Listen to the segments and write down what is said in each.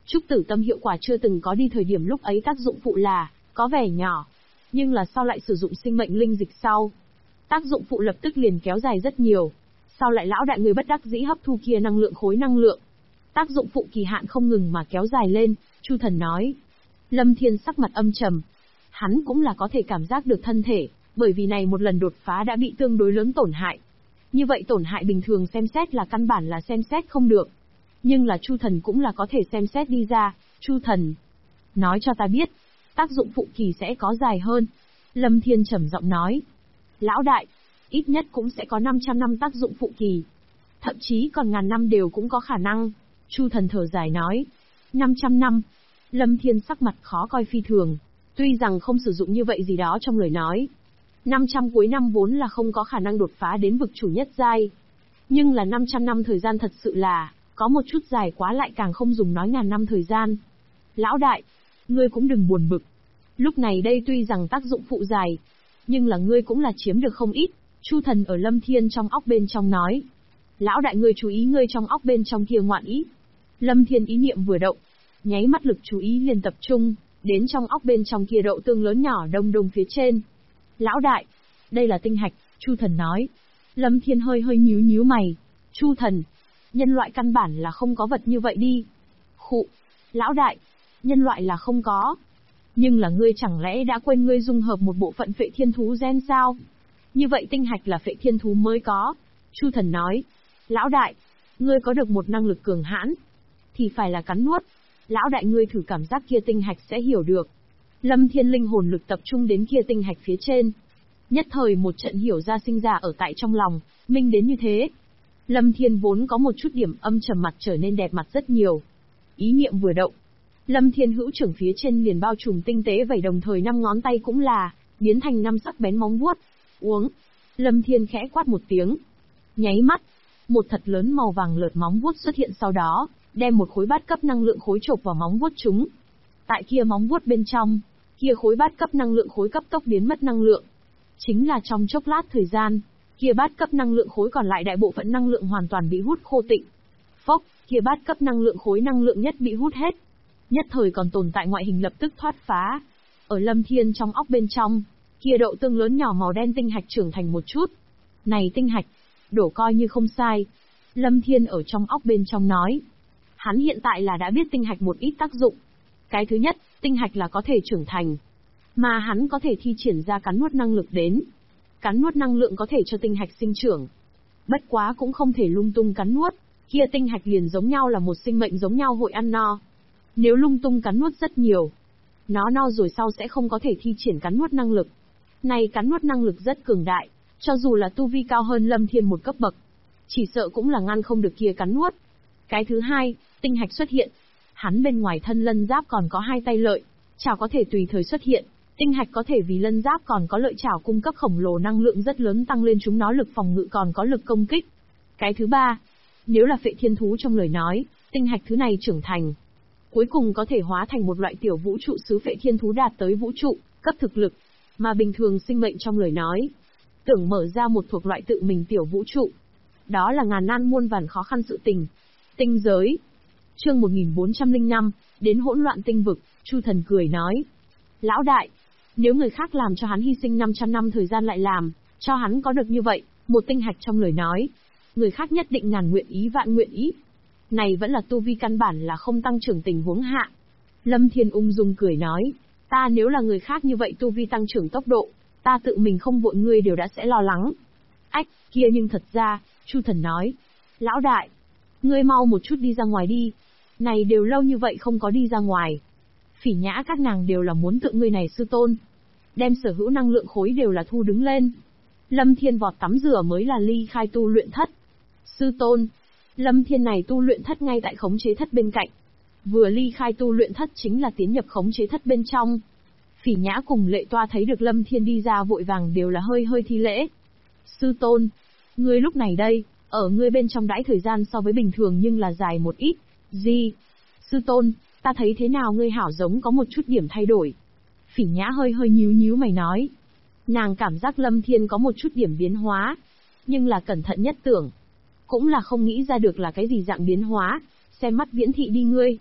Trúc tử tâm hiệu quả chưa từng có đi thời điểm lúc ấy tác dụng phụ là, có vẻ nhỏ. Nhưng là sau lại sử dụng sinh mệnh linh dịch sau. Tác dụng phụ lập tức liền kéo dài rất nhiều. Sau lại lão đại người bất đắc dĩ hấp thu kia năng lượng khối năng lượng. Tác dụng phụ kỳ hạn không ngừng mà kéo dài lên, Chu Thần nói. Lâm Thiên sắc mặt âm trầm. Hắn cũng là có thể cảm giác được thân thể, bởi vì này một lần đột phá đã bị tương đối lớn tổn hại. Như vậy tổn hại bình thường xem xét là căn bản là xem xét không được. Nhưng là Chu Thần cũng là có thể xem xét đi ra. Chu Thần, nói cho ta biết, tác dụng phụ kỳ sẽ có dài hơn. Lâm Thiên trầm giọng nói. Lão đại, ít nhất cũng sẽ có 500 năm tác dụng phụ kỳ. Thậm chí còn ngàn năm đều cũng có khả năng. Chu Thần thở dài nói. 500 năm. Lâm Thiên sắc mặt khó coi phi thường. Tuy rằng không sử dụng như vậy gì đó trong lời nói. 500 cuối năm vốn là không có khả năng đột phá đến vực chủ nhất giai. Nhưng là 500 năm thời gian thật sự là, có một chút dài quá lại càng không dùng nói ngàn năm thời gian. Lão đại, ngươi cũng đừng buồn bực. Lúc này đây tuy rằng tác dụng phụ dài, nhưng là ngươi cũng là chiếm được không ít. Chu Thần ở Lâm Thiên trong óc bên trong nói. Lão đại ngươi chú ý ngươi trong óc bên trong kia ngoạn ý. Lâm Thiên ý niệm vừa động, nháy mắt lực chú ý liền tập trung, đến trong óc bên trong kia đậu tương lớn nhỏ đông đông phía trên. Lão đại, đây là tinh hạch, Chu Thần nói. Lâm Thiên hơi nhíu mày. Chu Thần, nhân loại căn bản là không có vật như vậy đi. Khụ, lão đại, nhân loại là không có. Nhưng là ngươi chẳng lẽ đã quên ngươi dung hợp một bộ phận phệ thiên thú gen sao? Như vậy tinh hạch là phệ thiên thú mới có. Chu Thần nói. Lão đại, ngươi có được một năng lực cường hãn, thì phải là cắn nuốt. Lão đại ngươi thử cảm giác kia tinh hạch sẽ hiểu được. Lâm Thiên linh hồn lực tập trung đến kia tinh hạch phía trên. Nhất thời một trận hiểu ra sinh ra ở tại trong lòng, minh đến như thế. Lâm Thiên vốn có một chút điểm âm trầm mặt trở nên đẹp mặt rất nhiều. Ý niệm vừa động, Lâm Thiên hữu trưởng phía trên liền bao trùm tinh tế vảy đồng thời 5 ngón tay cũng là, biến thành 5 sắc bén móng vuốt. Uống. Lâm Thiên khẽ quát một tiếng. Nháy mắt, một thật lớn màu vàng lợt móng vuốt xuất hiện sau đó, đem một khối bát cấp năng lượng khối chộp vào móng vuốt chúng. Tại kia móng vuốt bên trong, kia khối bát cấp năng lượng khối cấp tốc biến mất năng lượng. Chính là trong chốc lát thời gian, kia bát cấp năng lượng khối còn lại đại bộ phận năng lượng hoàn toàn bị hút khô tịnh. Phốc, kia bát cấp năng lượng khối năng lượng nhất bị hút hết. Nhất thời còn tồn tại ngoại hình lập tức thoát phá. Ở Lâm Thiên trong óc bên trong, kia đậu tương lớn nhỏ màu đen tinh hạch trưởng thành một chút. Này tinh hạch, đổ coi như không sai. Lâm Thiên ở trong óc bên trong nói. Hắn hiện tại là đã biết tinh hạch một ít tác dụng. Cái thứ nhất, tinh hạch là có thể trưởng thành. Mà hắn có thể thi triển ra cắn nuốt năng lực đến. Cắn nuốt năng lượng có thể cho tinh hạch sinh trưởng. Bất quá cũng không thể lung tung cắn nuốt, kia tinh hạch liền giống nhau là một sinh mệnh giống nhau hội ăn no. Nếu lung tung cắn nuốt rất nhiều, nó no rồi sau sẽ không có thể thi triển cắn nuốt năng lực. Này cắn nuốt năng lực rất cường đại, cho dù là tu vi cao hơn Lâm Thiên một cấp bậc, chỉ sợ cũng là ngăn không được kia cắn nuốt. Cái thứ hai, tinh hạch xuất hiện. Hắn bên ngoài thân lân giáp còn có 2 tay lợi, chảo có thể tùy thời xuất hiện. Tinh hạch có thể vì lân giáp còn có lợi chảo cung cấp khổng lồ năng lượng rất lớn tăng lên chúng nó lực phòng ngự còn có lực công kích. Cái thứ ba, nếu là phệ thiên thú trong lời nói, tinh hạch thứ này trưởng thành, cuối cùng có thể hóa thành một loại tiểu vũ trụ sứ phệ thiên thú đạt tới vũ trụ, cấp thực lực, mà bình thường sinh mệnh trong lời nói, tưởng mở ra một thuộc loại tự mình tiểu vũ trụ. Đó là ngàn nan muôn vàn khó khăn sự tình. Tinh giới. Chương 1405, đến hỗn loạn tinh vực, Chu Thần cười nói. Lão đại, nếu người khác làm cho hắn hy sinh 500 năm thời gian lại làm, cho hắn có được như vậy, một tinh hạch trong lời nói, người khác nhất định ngàn nguyện ý vạn nguyện ý. Này vẫn là tu vi căn bản là không tăng trưởng tình huống hạ. Lâm Thiên ung dung cười nói, ta nếu là người khác như vậy tu vi tăng trưởng tốc độ, ta tự mình không vội ngươi đều đã sẽ lo lắng. Ách, kia nhưng thật ra, Chu Thần nói, lão đại, ngươi mau một chút đi ra ngoài đi, này đều lâu như vậy không có đi ra ngoài. Phỉ Nhã các nàng đều là muốn tự ngươi này sư tôn, đem sở hữu năng lượng khối đều là thu đứng lên. Lâm Thiên vọt tắm rửa mới là ly khai tu luyện thất. Sư tôn, Lâm Thiên này tu luyện thất ngay tại khống chế thất bên cạnh. Vừa ly khai tu luyện thất chính là tiến nhập khống chế thất bên trong. Phỉ Nhã cùng Lệ Toa thấy được Lâm Thiên đi ra vội vàng đều là hơi thi lễ. Sư tôn, ngươi lúc này đây, ở ngươi bên trong đãi thời gian so với bình thường nhưng là dài một ít. Gì? Sư tôn, ta thấy thế nào ngươi hảo giống có một chút điểm thay đổi. Phỉ Nhã hơi nhíu mày nói. Nàng cảm giác Lâm Thiên có một chút điểm biến hóa, nhưng là cẩn thận nhất tưởng, cũng là không nghĩ ra được là cái gì dạng biến hóa, xem mắt viễn thị đi ngươi.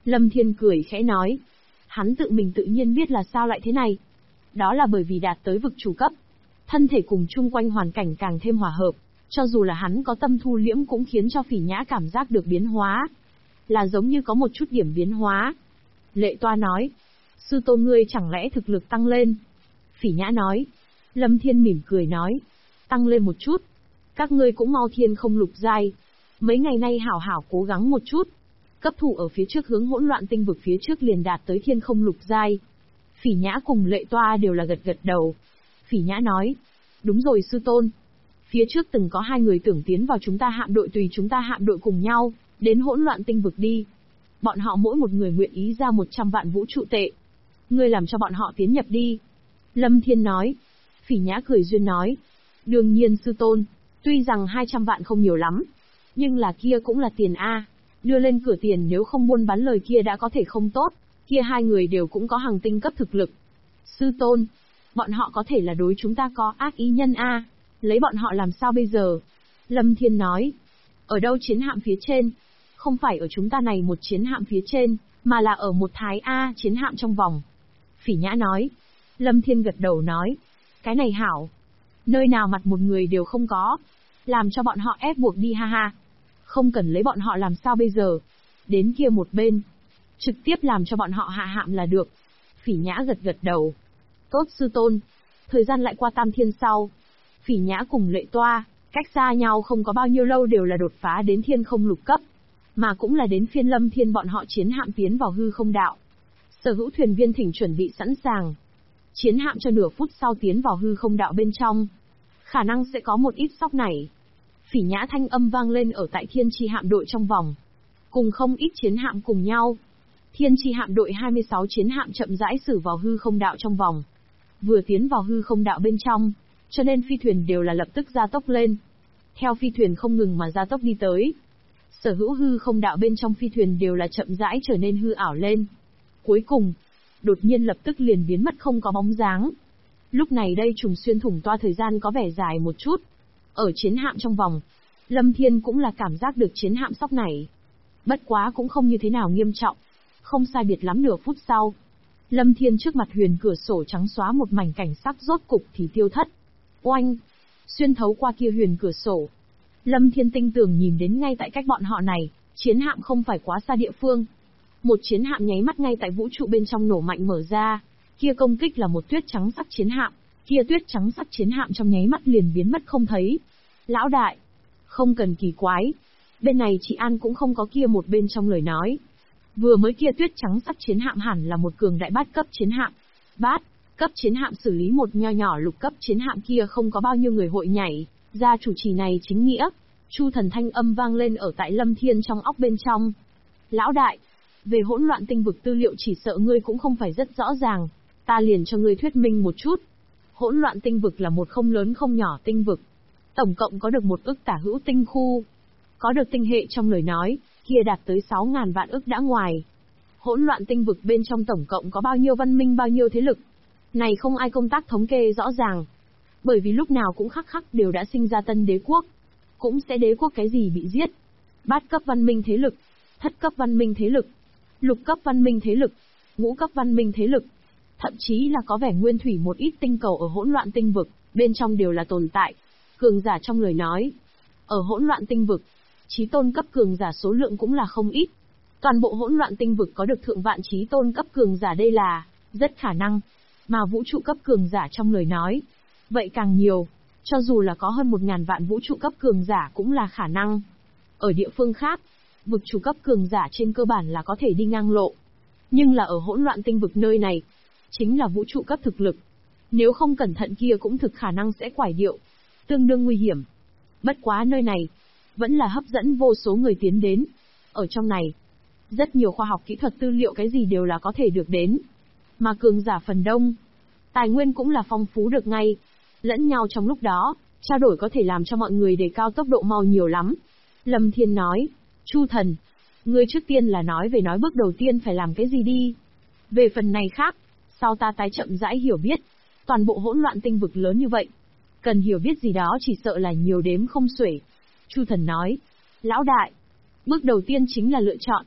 Lâm Thiên cười khẽ nói. Hắn tự mình tự nhiên biết là sao lại thế này. Đó là bởi vì đạt tới vực chủ cấp. Thân thể cùng chung quanh hoàn cảnh càng thêm hòa hợp, cho dù là hắn có tâm thu liễm cũng khiến cho Phỉ Nhã cảm giác được biến hóa. Là giống như có một chút điểm biến hóa. Lệ Toa nói. Sư tôn ngươi chẳng lẽ thực lực tăng lên? Phỉ Nhã nói. Lâm Thiên mỉm cười nói. Tăng lên một chút. Các ngươi cũng mau thiên không lục giai. Mấy ngày nay hảo hảo cố gắng một chút. Cấp thủ ở phía trước hướng hỗn loạn tinh vực phía trước liền đạt tới thiên không lục giai. Phỉ Nhã cùng Lệ Toa đều là gật gật đầu. Phỉ Nhã nói. Đúng rồi sư tôn. Phía trước từng có 2 người tưởng tiến vào chúng ta hạm đội, tùy chúng ta hạm đội cùng nhau, đến hỗn loạn tinh vực đi. Bọn họ mỗi một người nguyện ý ra 100 vạn vũ trụ tệ. Ngươi làm cho bọn họ tiến nhập đi. Lâm Thiên nói. Phỉ Nhã cười duyên nói. Đương nhiên sư tôn. Tuy rằng 200 vạn không nhiều lắm, nhưng là kia cũng là tiền A. Đưa lên cửa tiền nếu không buôn bán lời kia đã có thể không tốt. Kia 2 người đều cũng có hàng tinh cấp thực lực. Sư tôn. Bọn họ có thể là đối chúng ta có ác ý nhân A. Lấy bọn họ làm sao bây giờ? Lâm Thiên nói. Ở đâu chiến hạm phía trên? Không phải ở chúng ta này một chiến hạm phía trên, mà là ở một thái A chiến hạm trong vòng. Phỉ Nhã nói. Lâm Thiên gật đầu nói. Cái này hảo. Nơi nào mặt một người đều không có. Làm cho bọn họ ép buộc đi ha ha. Không cần lấy bọn họ làm sao bây giờ. Đến kia một bên. Trực tiếp làm cho bọn họ hạ hạm là được. Phỉ Nhã gật gật đầu. Tốt sư tôn. Thời gian lại qua tam thiên sau. Phỉ Nhã cùng Lệ Toa, cách xa nhau không có bao nhiêu lâu đều là đột phá đến thiên không lục cấp. Mà cũng là đến phiên Lâm Thiên bọn họ chiến hạm tiến vào hư không đạo. Sở hữu thuyền viên thỉnh chuẩn bị sẵn sàng. Chiến hạm cho nửa phút sau tiến vào hư không đạo bên trong. Khả năng sẽ có một ít sóc nảy. Phỉ Nhã thanh âm vang lên ở tại thiên chi hạm đội trong vòng. Cùng không ít chiến hạm cùng nhau. Thiên chi hạm đội 26 chiến hạm chậm rãi xử vào hư không đạo trong vòng. Vừa tiến vào hư không đạo bên trong, cho nên phi thuyền đều là lập tức gia tốc lên. Theo phi thuyền không ngừng mà gia tốc đi tới. Sở hữu hư không đạo bên trong phi thuyền đều là chậm rãi trở nên hư ảo lên. Cuối cùng, đột nhiên lập tức liền biến mất không có bóng dáng. Lúc này đây trùng xuyên thủng toa thời gian có vẻ dài một chút. Ở chiến hạm trong vòng, Lâm Thiên cũng là cảm giác được chiến hạm sóc nảy. Bất quá cũng không như thế nào nghiêm trọng. Không sai biệt lắm nửa phút sau. Lâm Thiên trước mặt huyền cửa sổ trắng xóa một mảnh cảnh sắc rốt cục thì tiêu thất. Oanh! Xuyên thấu qua kia huyền cửa sổ. Lâm Thiên tinh tường nhìn đến ngay tại cách bọn họ này, chiến hạm không phải quá xa địa phương. Một chiến hạm nháy mắt ngay tại vũ trụ bên trong nổ mạnh mở ra. Kia công kích là một tuyết trắng sắc chiến hạm. Kia tuyết trắng sắc chiến hạm trong nháy mắt liền biến mất không thấy. Lão đại! Không cần kỳ quái. Bên này chị An cũng không có kia một bên trong lời nói. Vừa mới kia tuyết trắng sắc chiến hạm hẳn là một cường đại bát cấp chiến hạm. Bát cấp chiến hạm xử lý một nho nhỏ lục cấp chiến hạm kia không có bao nhiêu người hội nhảy, ra chủ trì này chính nghĩa. Chu thần thanh âm vang lên ở tại Lâm Thiên trong óc bên trong. Lão đại, về hỗn loạn tinh vực tư liệu chỉ sợ ngươi cũng không phải rất rõ ràng, ta liền cho ngươi thuyết minh một chút. Hỗn loạn tinh vực là một không lớn không nhỏ tinh vực. Tổng cộng có được 1 ức tả hữu tinh khu. Có được tinh hệ trong lời nói, kia đạt tới 6.000 vạn ức đã ngoài. Hỗn loạn tinh vực bên trong tổng cộng có bao nhiêu văn minh bao nhiêu thế lực. Này không ai công tác thống kê rõ ràng. Bởi vì lúc nào cũng khắc khắc đều đã sinh ra tân đế quốc. Cũng sẽ đế quốc cái gì bị giết. Bát cấp văn minh thế lực, thất cấp văn minh thế lực, lục cấp văn minh thế lực, ngũ cấp văn minh thế lực. Thậm chí là có vẻ nguyên thủy một ít tinh cầu ở hỗn loạn tinh vực, bên trong đều là tồn tại. Cường giả trong lời nói. Ở hỗn loạn tinh vực, chí tôn cấp cường giả số lượng cũng là không ít. Toàn bộ hỗn loạn tinh vực có được thượng vạn chí tôn cấp cường giả đây là rất khả năng. Mà vũ trụ cấp cường giả trong lời nói, vậy càng nhiều. Cho dù là có hơn 1.000 vạn vũ trụ cấp cường giả cũng là khả năng. Ở địa phương khác, vực chủ cấp cường giả trên cơ bản là có thể đi ngang lộ. Nhưng là ở hỗn loạn tinh vực nơi này, chính là vũ trụ cấp thực lực. Nếu không cẩn thận kia cũng thực khả năng sẽ quải điệu. Tương đương nguy hiểm. Bất quá nơi này, vẫn là hấp dẫn vô số người tiến đến. Ở trong này, rất nhiều khoa học kỹ thuật tư liệu cái gì đều là có thể được đến. Mà cường giả phần đông, tài nguyên cũng là phong phú được ngay. Lẫn nhau trong lúc đó, trao đổi có thể làm cho mọi người đề cao tốc độ mau nhiều lắm. Lâm Thiên nói, Chu thần, ngươi trước tiên là nói bước đầu tiên phải làm cái gì đi. Về phần này khác, sau ta tái chậm rãi hiểu biết. Toàn bộ hỗn loạn tinh vực lớn như vậy, cần hiểu biết gì đó chỉ sợ là nhiều đếm không xuể. Chu thần nói, lão đại, bước đầu tiên chính là lựa chọn.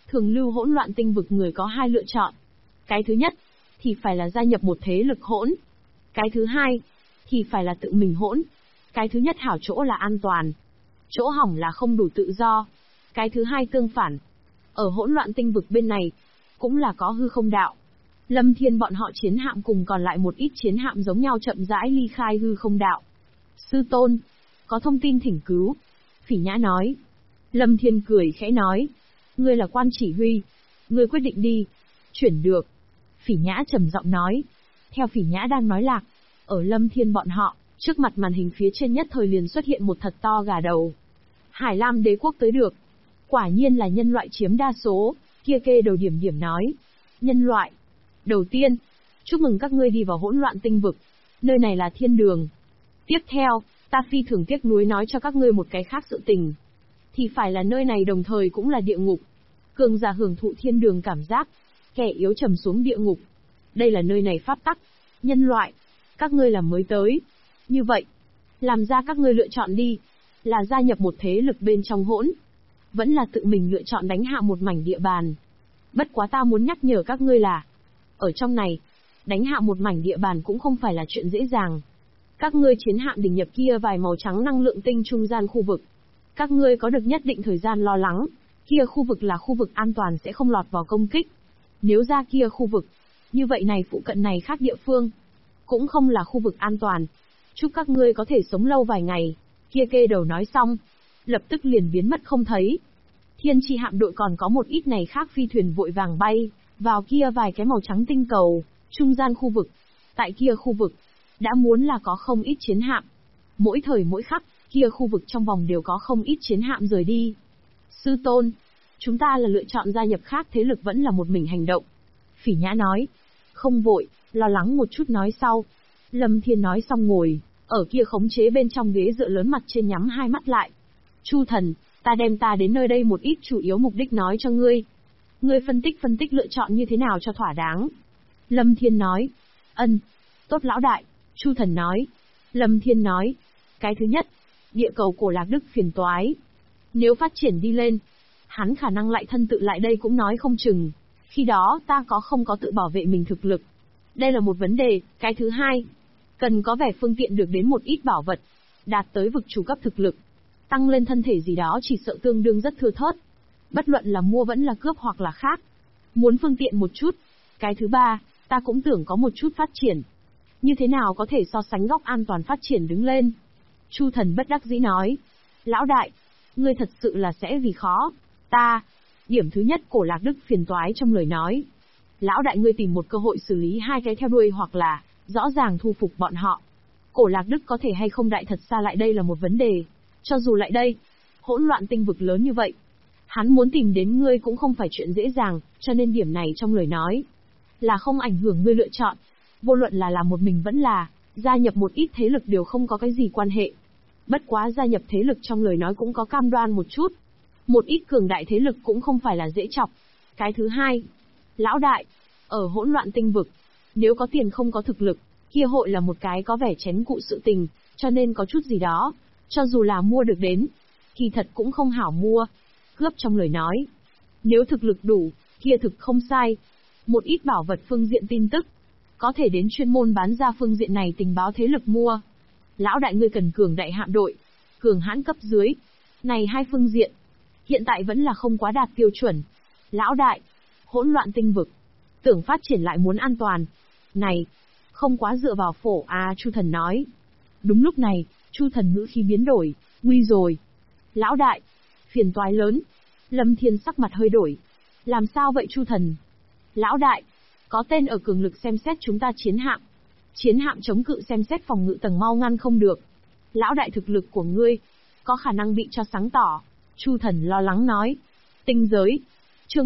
Thường lưu hỗn loạn tinh vực người có hai lựa chọn. Cái thứ nhất, thì phải là gia nhập một thế lực hỗn. Cái thứ hai, thì phải là tự mình hỗn. Cái thứ nhất hảo chỗ là an toàn. Chỗ hỏng là không đủ tự do. Cái thứ hai tương phản. Ở hỗn loạn tinh vực bên này, cũng là có hư không đạo. Lâm Thiên bọn họ chiến hạm cùng còn lại một ít chiến hạm giống nhau chậm rãi ly khai hư không đạo. Sư tôn, có thông tin thỉnh cứu. Phỉ Nhã nói. Lâm Thiên cười khẽ nói. Ngươi là quan chỉ huy. Ngươi quyết định đi. Chuyển được. Phỉ Nhã trầm giọng nói. Theo Phỉ Nhã đang nói lạc, ở Lâm Thiên bọn họ, trước mặt màn hình phía trên nhất thời liền xuất hiện một thật to gà đầu. Hải Lam đế quốc tới được. Quả nhiên là nhân loại chiếm đa số, kia kê đầu điểm điểm nói. Nhân loại. Đầu tiên, chúc mừng các ngươi đi vào hỗn loạn tinh vực. Nơi này là thiên đường. Tiếp theo, ta phi thường tiếc nuối nói cho các ngươi một cái khác sự tình. Thì phải là nơi này đồng thời cũng là địa ngục. Cường giả hưởng thụ thiên đường cảm giác, kẻ yếu trầm xuống địa ngục. Đây là nơi này pháp tắc. Nhân loại, các ngươi là mới tới. Như vậy, làm ra các ngươi lựa chọn đi. Là gia nhập một thế lực bên trong hỗn, vẫn là tự mình lựa chọn đánh hạ một mảnh địa bàn. Bất quá ta muốn nhắc nhở các ngươi là, ở trong này, đánh hạ một mảnh địa bàn cũng không phải là chuyện dễ dàng. Các ngươi chiến hạm đình nhập kia vài màu trắng năng lượng tinh trung gian khu vực. Các ngươi có được nhất định thời gian lo lắng, kia khu vực là khu vực an toàn sẽ không lọt vào công kích. Nếu ra kia khu vực, như vậy này phụ cận này khác địa phương, cũng không là khu vực an toàn. Chúc các ngươi có thể sống lâu vài ngày. Kia kê đầu nói xong, lập tức liền biến mất không thấy. Thiên chi hạm đội còn có một ít này khác phi thuyền vội vàng bay vào kia vài cái màu trắng tinh cầu, trung gian khu vực. Tại kia khu vực, đã muốn là có không ít chiến hạm. Mỗi thời mỗi khắc, kia khu vực trong vòng đều có không ít chiến hạm rời đi. Sư tôn, chúng ta là lựa chọn gia nhập khác thế lực vẫn là một mình hành động. Phỉ Nhã nói. Không vội, lo lắng một chút nói sau. Lâm Thiên nói xong ngồi ở kia khống chế bên trong ghế dựa lớn mặt trên nhắm hai mắt lại. Chu thần, ta đem ta đến nơi đây một ít chủ yếu mục đích nói cho ngươi. Ngươi phân tích lựa chọn như thế nào cho thỏa đáng. Lâm Thiên nói. Ân. Tốt lão đại. Chu thần nói. Lâm Thiên nói. Cái thứ nhất, địa cầu cổ Lạc Đức phiền toái. Nếu phát triển đi lên, hắn khả năng lại thân tự lại đây cũng nói không chừng. Khi đó ta có không có tự bảo vệ mình thực lực. Đây là một vấn đề. Cái thứ hai, cần có vẻ phương tiện được đến một ít bảo vật, đạt tới vực chủ cấp thực lực. Tăng lên thân thể gì đó chỉ sợ tương đương rất thưa thớt. Bất luận là mua vẫn là cướp hoặc là khác. Muốn phương tiện một chút. Cái thứ ba, ta cũng tưởng có một chút phát triển. Như thế nào có thể so sánh góc an toàn phát triển đứng lên. Chu thần bất đắc dĩ nói. Lão đại, ngươi thật sự là sẽ vì khó. Ta. Điểm thứ nhất cổ Lạc Đức phiền toái trong lời nói. Lão đại ngươi tìm một cơ hội xử lý hai cái theo đuôi hoặc là rõ ràng thu phục bọn họ. Cổ Lạc Đức có thể hay không đại thật xa lại đây là một vấn đề. Cho dù lại đây, hỗn loạn tinh vực lớn như vậy, hắn muốn tìm đến ngươi cũng không phải chuyện dễ dàng, cho nên điểm này trong lời nói là không ảnh hưởng ngươi lựa chọn. Vô luận là làm một mình vẫn là gia nhập một ít thế lực đều không có cái gì quan hệ. Bất quá gia nhập thế lực trong lời nói cũng có cam đoan một chút. Một ít cường đại thế lực cũng không phải là dễ chọc. Cái thứ hai, lão đại, ở hỗn loạn tinh vực, nếu có tiền không có thực lực, kia hội là một cái có vẻ chén cụ sự tình, cho nên có chút gì đó, cho dù là mua được đến, kỳ thật cũng không hảo mua. Cướp trong lời nói, nếu thực lực đủ, kia thực không sai. Một ít bảo vật phương diện tin tức, có thể đến chuyên môn bán ra phương diện này tình báo thế lực mua. Lão đại ngươi cần cường đại hạm đội, cường hãn cấp dưới. Này hai phương diện, hiện tại vẫn là không quá đạt tiêu chuẩn. Lão đại, hỗn loạn tinh vực, tưởng phát triển lại muốn an toàn. Này, không quá dựa vào phổ à, Chu thần nói. Đúng lúc này, Chu thần ngữ khí biến đổi, nguy rồi. Lão đại, phiền toái lớn. Lâm Thiên sắc mặt hơi đổi. Làm sao vậy Chu thần? Lão đại, có tên ở cường lực xem xét chúng ta chiến hạm. Chiến hạm chống cự xem xét phòng ngự tầng mau ngăn không được. Lão đại thực lực của ngươi, có khả năng bị cho sáng tỏ. Chu thần lo lắng nói. Tinh giới. Chương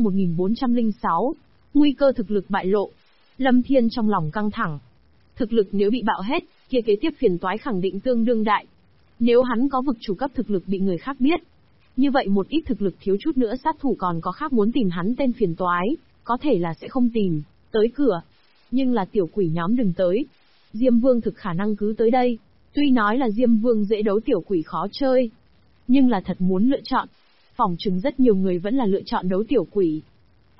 1406. Nguy cơ thực lực bại lộ. Lâm Thiên trong lòng căng thẳng. Thực lực nếu bị bạo hết, kia kế tiếp phiền toái khẳng định tương đương đại. Nếu hắn có vực chủ cấp thực lực bị người khác biết, như vậy một ít thực lực thiếu chút nữa sát thủ còn có khác muốn tìm hắn tên phiền toái, có thể là sẽ không tìm tới cửa. Nhưng là tiểu quỷ nhóm đừng tới. Diêm Vương thực khả năng cứ tới đây. Tuy nói là Diêm Vương dễ đấu tiểu quỷ khó chơi, nhưng là thật muốn lựa chọn, phỏng chừng rất nhiều người vẫn là lựa chọn đấu tiểu quỷ.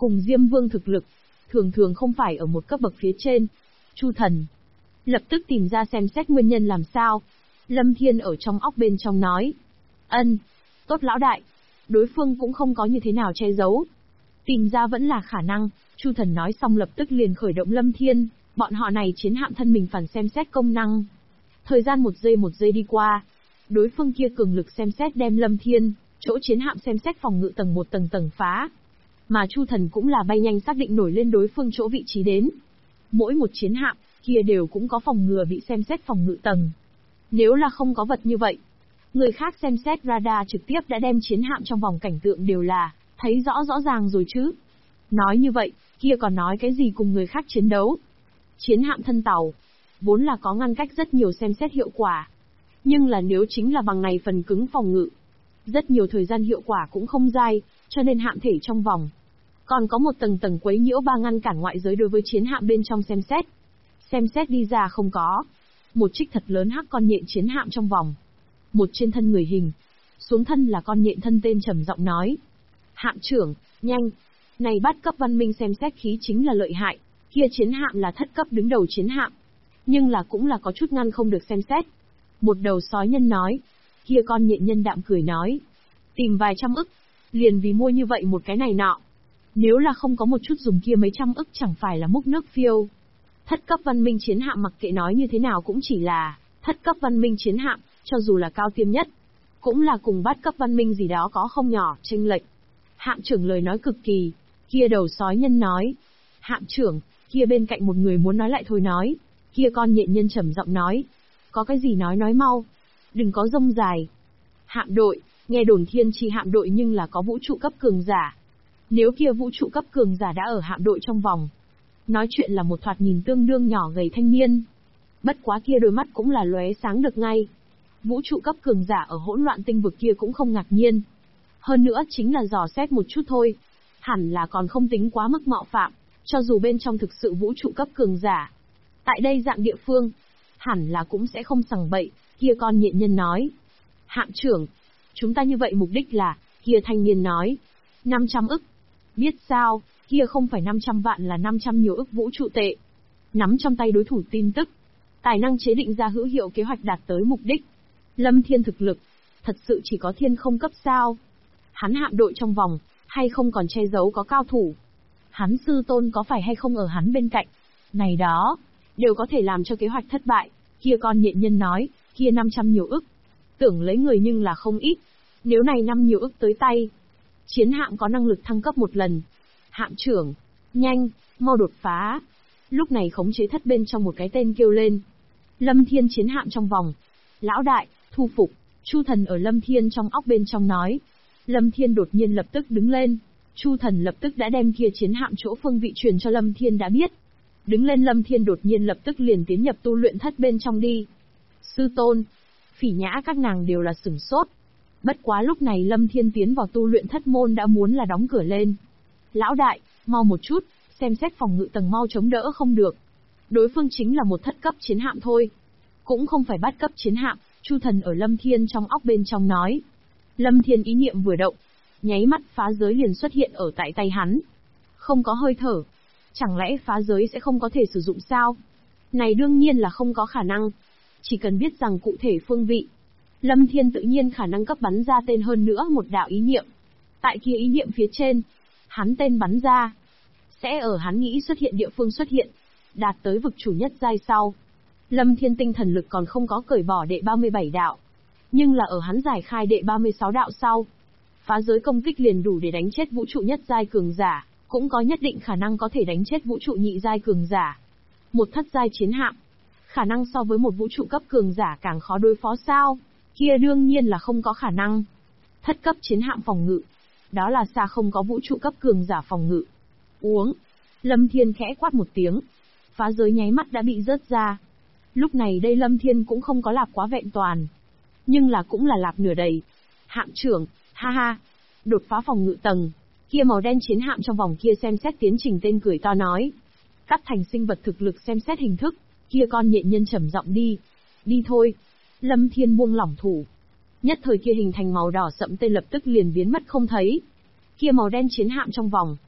cùng Diêm Vương thực lực, thường thường không phải ở một cấp bậc phía trên. Chu Thần lập tức tìm ra xem xét nguyên nhân làm sao. Lâm Thiên ở trong óc bên trong nói. Ân, tốt lão đại. Đối phương cũng không có như thế nào che giấu. Tìm ra vẫn là khả năng, Chu Thần nói xong lập tức liền khởi động Lâm Thiên, bọn họ này chiến hạm thân mình phản xem xét công năng. Thời gian một giây đi qua. Đối phương kia cường lực xem xét đem Lâm Thiên, chỗ chiến hạm xem xét phòng ngự tầng một tầng phá. Mà Chu Thần cũng là bay nhanh xác định nổi lên đối phương chỗ vị trí đến. Mỗi một chiến hạm, kia đều cũng có phòng ngừa bị xem xét phòng ngự tầng. Nếu là không có vật như vậy, người khác xem xét radar trực tiếp đã đem chiến hạm trong vòng cảnh tượng đều là, thấy rõ ràng rồi chứ. Nói như vậy, kia còn nói cái gì cùng người khác chiến đấu. Chiến hạm thân tàu, vốn là có ngăn cách rất nhiều xem xét hiệu quả. Nhưng là nếu chính là bằng này phần cứng phòng ngự, rất nhiều thời gian hiệu quả cũng không dai, cho nên hạm thể trong vòng. Còn có một tầng quấy nhiễu ba ngăn cản ngoại giới đối với chiến hạm bên trong xem xét. Xem xét đi ra không có. Một trích thật lớn hắc con nhện chiến hạm trong vòng. Một trên thân người hình. Xuống thân là con nhện thân tên trầm giọng nói. Hạm trưởng, nhanh. Này bắt cấp văn minh xem xét khí chính là lợi hại. Kia chiến hạm là thất cấp đứng đầu chiến hạm. Nhưng là cũng là có chút ngăn không được xem xét. Một đầu sói nhân nói. Kia con nhện nhân đạm cười nói. Tìm vài trăm ức. Liền vì mua như vậy một cái này nọ. Nếu là không có một chút dùng kia mấy trăm ức chẳng phải là múc nước phiêu. Thất cấp văn minh chiến hạm mặc kệ nói như thế nào cũng chỉ là thất cấp văn minh chiến hạm, cho dù là cao tiêm nhất, cũng là cùng bát cấp văn minh gì đó có không nhỏ chênh lệch. Hạm trưởng lời nói cực kỳ, kia đầu sói nhân nói. Hạm trưởng, kia bên cạnh một người muốn nói lại thôi nói, kia con nhện nhân trầm giọng nói. Có cái gì nói mau, đừng có rông dài. Hạm đội, nghe đồn thiên chi hạm đội nhưng là có vũ trụ cấp cường giả. Nếu kia vũ trụ cấp cường giả đã ở hạm đội trong vòng. Nói chuyện là một thoạt nhìn tương đương nhỏ gầy thanh niên. Bất quá kia đôi mắt cũng là lóe sáng được ngay. Vũ trụ cấp cường giả ở hỗn loạn tinh vực kia cũng không ngạc nhiên. Hơn nữa chính là dò xét một chút thôi. Hẳn là còn không tính quá mức mạo phạm, cho dù bên trong thực sự vũ trụ cấp cường giả. Tại đây dạng địa phương, hẳn là cũng sẽ không sằng bậy, kia con nhện nhân nói. Hạm trưởng, chúng ta như vậy mục đích là, kia thanh niên nói. 500 ức. Biết sao, kia không phải 500 vạn là 500 nhiều ức vũ trụ tệ. Nắm trong tay đối thủ tin tức. Tài năng chế định ra hữu hiệu kế hoạch đạt tới mục đích. Lâm Thiên thực lực, thật sự chỉ có thiên không cấp sao. Hắn hạm đội trong vòng, hay không còn che giấu có cao thủ. Hắn sư tôn có phải hay không ở hắn bên cạnh. Này đó, đều có thể làm cho kế hoạch thất bại. Kia con nhện nhân nói, kia 500 nhiều ức. Tưởng lấy người nhưng là không ít. Nếu này 5 nhiều ức tới tay, chiến hạm có năng lực thăng cấp một lần. Hạm trưởng, nhanh, mau đột phá. Lúc này khống chế thất bên trong một cái tên kêu lên. Lâm Thiên chiến hạm trong vòng. Lão đại, thu phục. Chu Thần ở Lâm Thiên trong óc bên trong nói. Lâm Thiên đột nhiên lập tức đứng lên. Chu Thần lập tức đã đem kia chiến hạm chỗ phương vị truyền cho Lâm Thiên đã biết. Đứng lên Lâm Thiên đột nhiên lập tức liền tiến nhập tu luyện thất bên trong đi. Sư tôn, Phỉ Nhã các nàng đều là sửng sốt. Bất quá lúc này Lâm Thiên tiến vào tu luyện thất môn đã muốn là đóng cửa lên. Lão đại, mau một chút, xem xét phòng ngự tầng mau chống đỡ không được. Đối phương chính là một thất cấp chiến hạm thôi. Cũng không phải bát cấp chiến hạm, Chu Thần ở Lâm Thiên trong óc bên trong nói. Lâm Thiên ý niệm vừa động, nháy mắt phá giới liền xuất hiện ở tại tay hắn. Không có hơi thở. Chẳng lẽ phá giới sẽ không có thể sử dụng sao? Này đương nhiên là không có khả năng. Chỉ cần biết rằng cụ thể phương vị. Lâm Thiên tự nhiên khả năng cấp bắn ra tên hơn nữa một đạo ý niệm. Tại kia ý niệm phía trên, hắn tên bắn ra, sẽ ở hắn nghĩ xuất hiện địa phương xuất hiện, đạt tới vực chủ nhất giai sau. Lâm Thiên tinh thần lực còn không có cởi bỏ đệ 37 đạo, nhưng là ở hắn giải khai đệ 36 đạo sau, phá giới công kích liền đủ để đánh chết vũ trụ nhất giai cường giả, cũng có nhất định khả năng có thể đánh chết vũ trụ nhị giai cường giả. Một thất giai chiến hạm, khả năng so với một vũ trụ cấp cường giả càng khó đối phó sao? Kia đương nhiên là không có khả năng. Thất cấp chiến hạm phòng ngự, đó là xa không có vũ trụ cấp cường giả phòng ngự. Uống. Lâm Thiên khẽ quát một tiếng. Phá giới nháy mắt đã bị rớt ra. Lúc này đây Lâm Thiên cũng không có lạp quá vẹn toàn. Nhưng là cũng là lạp nửa đầy. Hạm trưởng, ha ha. Đột phá phòng ngự tầng. Kia màu đen chiến hạm trong vòng kia xem xét tiến trình tên cười to nói. Cắt thành sinh vật thực lực xem xét hình thức. Kia con nhện nhân trầm giọng đi. Đi thôi. Lâm Thiên buông lỏng thủ. Nhất thời kia hình thành màu đỏ sậm tên lập tức liền biến mất không thấy. Kia màu đen chiến hạm trong vòng.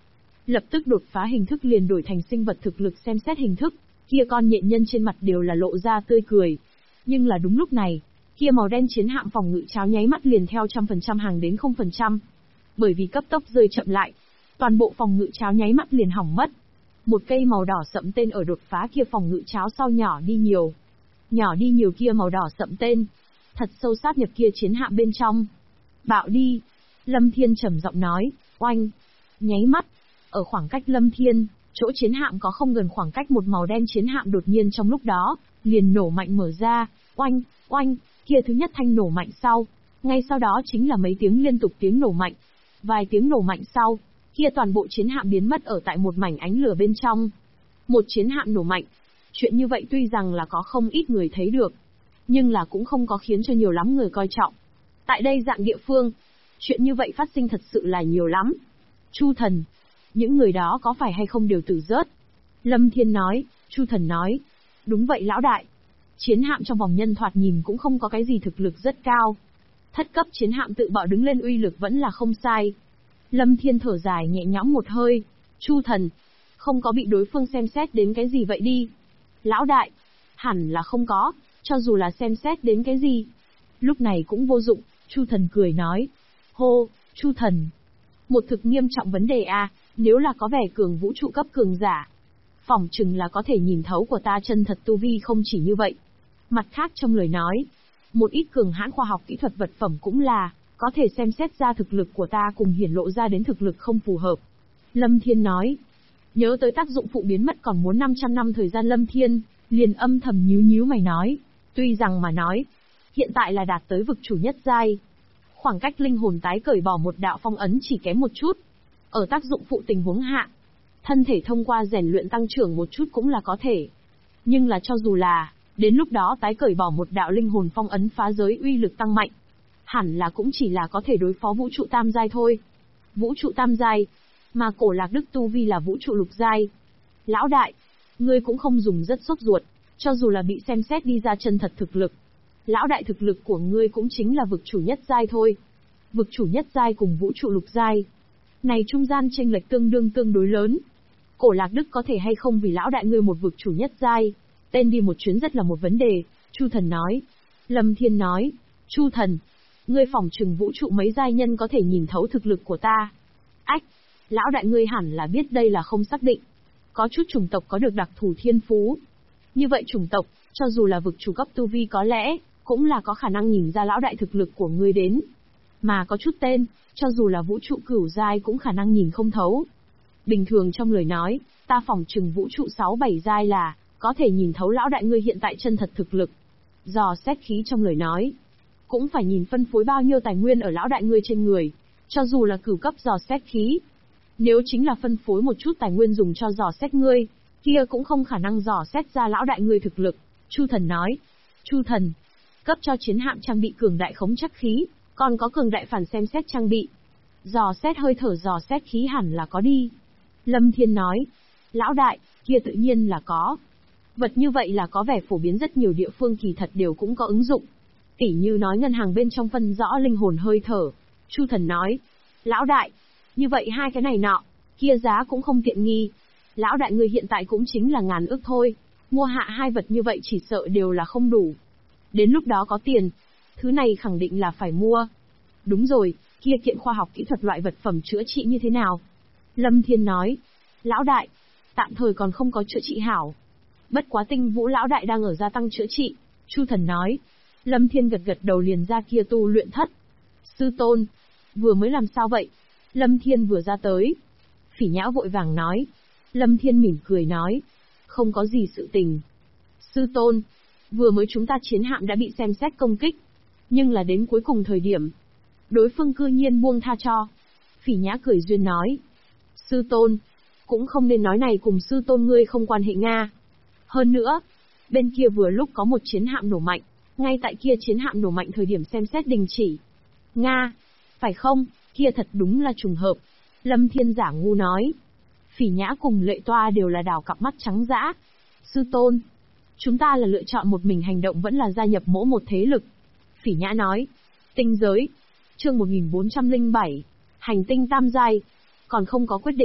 Lập tức đột phá hình thức liền đổi thành sinh vật thực lực xem xét hình thức, kia con nhện nhân trên mặt đều là lộ ra tươi cười. Nhưng là đúng lúc này, kia màu đen chiến hạm phòng ngự cháo nháy mắt liền theo 100% hàng đến 0%. Bởi vì cấp tốc rơi chậm lại, toàn bộ phòng ngự cháo nháy mắt liền hỏng mất. Một cây màu đỏ sậm tên ở đột phá kia phòng ngự cháo sau nhỏ đi nhiều. Nhỏ đi nhiều kia màu đỏ sậm tên, thật sâu sát nhập kia chiến hạm bên trong. Bạo đi! Lâm Thiên trầm giọng nói, oanh! Nháy mắt, ở khoảng cách Lâm Thiên, chỗ chiến hạm có không gần khoảng cách một màu đen chiến hạm đột nhiên trong lúc đó, liền nổ mạnh mở ra, oanh, oanh, kia thứ nhất thanh nổ mạnh sau. Ngay sau đó chính là mấy tiếng liên tục tiếng nổ mạnh. Vài tiếng nổ mạnh sau, kia toàn bộ chiến hạm biến mất ở tại một mảnh ánh lửa bên trong. Một chiến hạm nổ mạnh. Chuyện như vậy tuy rằng là có không ít người thấy được, nhưng là cũng không có khiến cho nhiều lắm người coi trọng. Tại đây dạng địa phương, chuyện như vậy phát sinh thật sự là nhiều lắm. Chu Thần, những người đó có phải hay không đều tử rớt? Lâm Thiên nói, Chu Thần nói, đúng vậy lão đại. Chiến hạm trong vòng nhân thoạt nhìn cũng không có cái gì thực lực rất cao. Thất cấp chiến hạm tự bạo đứng lên uy lực vẫn là không sai. Lâm Thiên thở dài nhẹ nhõm một hơi, Chu Thần, không có bị đối phương xem xét đến cái gì vậy đi. Lão đại, hẳn là không có, cho dù là xem xét đến cái gì. Lúc này cũng vô dụng, Chu Thần cười nói. Hô, Chu Thần. Một thực nghiêm trọng vấn đề a, nếu là có vẻ cường vũ trụ cấp cường giả, phỏng chừng là có thể nhìn thấu của ta chân thật tu vi không chỉ như vậy. Mặt khác trong lời nói, một ít cường hãn khoa học kỹ thuật vật phẩm cũng là, có thể xem xét ra thực lực của ta cùng hiển lộ ra đến thực lực không phù hợp. Lâm Thiên nói. Nhớ tới tác dụng phụ biến mất còn muốn 500 năm thời gian Lâm Thiên, liền âm thầm nhíu nhíu mày nói. Tuy rằng mà nói, hiện tại là đạt tới vực chủ nhất giai. Khoảng cách linh hồn tái cởi bỏ một đạo phong ấn chỉ kém một chút. Ở tác dụng phụ tình huống hạ, thân thể thông qua rèn luyện tăng trưởng một chút cũng là có thể. Nhưng là cho dù là, đến lúc đó tái cởi bỏ một đạo linh hồn phong ấn phá giới uy lực tăng mạnh, hẳn là cũng chỉ là có thể đối phó vũ trụ tam giai thôi. Vũ trụ tam giai, mà Cổ Lạc Đức tu vi là vũ trụ lục giai. Lão đại, ngươi cũng không dùng rất sốt ruột, cho dù là bị xem xét đi ra chân thật thực lực. Lão đại thực lực của ngươi cũng chính là vực chủ nhất giai thôi. Vực chủ nhất giai cùng vũ trụ lục giai. Này trung gian chênh lệch tương đối lớn. Cổ Lạc Đức có thể hay không vì lão đại ngươi một vực chủ nhất giai, tên đi một chuyến rất là một vấn đề, Chu Thần nói. Lâm Thiên nói, Chu Thần, ngươi phỏng chừng vũ trụ mấy giai nhân có thể nhìn thấu thực lực của ta. Ách, lão đại ngươi hẳn là biết đây là không xác định. Có chút chủng tộc có được đặc thù thiên phú. Như vậy chủng tộc, cho dù là vực chủ cấp tu vi có lẽ, cũng là có khả năng nhìn ra lão đại thực lực của ngươi đến. Mà có chút tên, cho dù là vũ trụ cửu giai cũng khả năng nhìn không thấu. Bình thường trong lời nói, ta phỏng chừng vũ trụ 6-7 giai là, có thể nhìn thấu lão đại ngươi hiện tại chân thật thực lực. Dò xét khí trong lời nói, cũng phải nhìn phân phối bao nhiêu tài nguyên ở lão đại ngươi trên người, cho dù là cửu cấp dò xét khí. Nếu chính là phân phối một chút tài nguyên dùng cho dò xét ngươi, kia cũng không khả năng dò xét ra lão đại ngươi thực lực. Chu Thần nói, Chu Thần, cấp cho chiến hạm trang bị cường đại khống chắc khí, còn có cường đại phản xem xét trang bị. Dò xét hơi thở dò xét khí hẳn là có đi. Lâm Thiên nói, lão đại, kia tự nhiên là có. Vật như vậy là có vẻ phổ biến rất nhiều địa phương kỳ thật đều cũng có ứng dụng. Tỉ như nói ngân hàng bên trong phân rõ linh hồn hơi thở. Chu Thần nói, lão đại, như vậy hai cái này nọ, kia giá cũng không tiện nghi. Lão đại người hiện tại cũng chính là ngàn ước thôi, mua hạ hai vật như vậy chỉ sợ đều là không đủ. Đến lúc đó có tiền, thứ này khẳng định là phải mua. Đúng rồi, kia kiện khoa học kỹ thuật loại vật phẩm chữa trị như thế nào? Lâm Thiên nói, lão đại, tạm thời còn không có chữa trị hảo. Bất quá Tinh Vũ lão đại đang ở gia tăng chữa trị. Chu Thần nói. Lâm Thiên gật gật đầu liền ra kia tu luyện thất. Sư tôn, vừa mới làm sao vậy? Lâm Thiên vừa ra tới. Phỉ Nhã vội vàng nói. Lâm Thiên mỉm cười nói. Không có gì sự tình. Sư tôn, vừa mới chúng ta chiến hạm đã bị xem xét công kích. Nhưng là đến cuối cùng thời điểm, đối phương cư nhiên buông tha cho. Phỉ Nhã cười duyên nói. Sư tôn, cũng không nên nói này cùng sư tôn ngươi không quan hệ Nga. Hơn nữa, bên kia vừa lúc có một chiến hạm nổ mạnh, ngay tại kia chiến hạm nổ mạnh thời điểm xem xét đình chỉ. Nga, phải không, kia thật đúng là trùng hợp. Lâm Thiên giả ngu nói. Phỉ Nhã cùng Lệ Toa đều là đảo cặp mắt trắng dã. Sư tôn, chúng ta là lựa chọn một mình hành động vẫn là gia nhập mỗi một thế lực. Phỉ Nhã nói. Tinh giới, chương 1407, hành tinh tam giai, còn không có quyết định.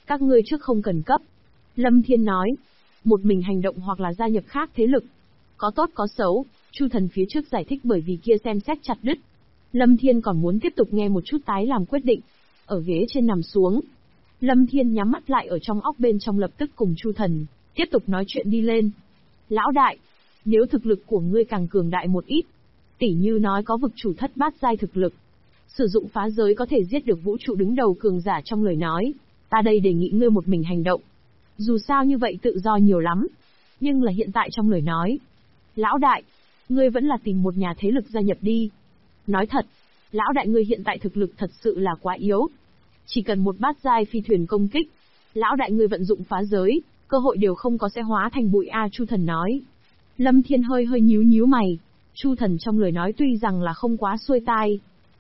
Các ngươi trước không cần cấp. Lâm Thiên nói. Một mình hành động hoặc là gia nhập khác thế lực. Có tốt có xấu, Chu Thần phía trước giải thích bởi vì kia xem xét chặt đứt. Lâm Thiên còn muốn tiếp tục nghe một chút tái làm quyết định. Ở ghế trên nằm xuống. Lâm Thiên nhắm mắt lại ở trong óc bên trong lập tức cùng Chu Thần, tiếp tục nói chuyện đi lên. Lão đại, nếu thực lực của ngươi càng cường đại một ít, tỉ như nói có vực chủ thất bát giai thực lực, sử dụng phá giới có thể giết được vũ trụ đứng đầu cường giả trong lời nói, ta đây đề nghị ngươi một mình hành động. Dù sao như vậy tự do nhiều lắm, nhưng là hiện tại trong lời nói. Lão đại, ngươi vẫn là tìm một nhà thế lực gia nhập đi. Nói thật, lão đại ngươi hiện tại thực lực thật sự là quá yếu. Chỉ cần một bát giai phi thuyền công kích, lão đại ngươi vận dụng phá giới, cơ hội đều không có sẽ hóa thành bụi a. Chu Thần nói. Lâm Thiên hơi nhíu mày. Chu Thần trong lời nói tuy rằng là không quá xuôi tai,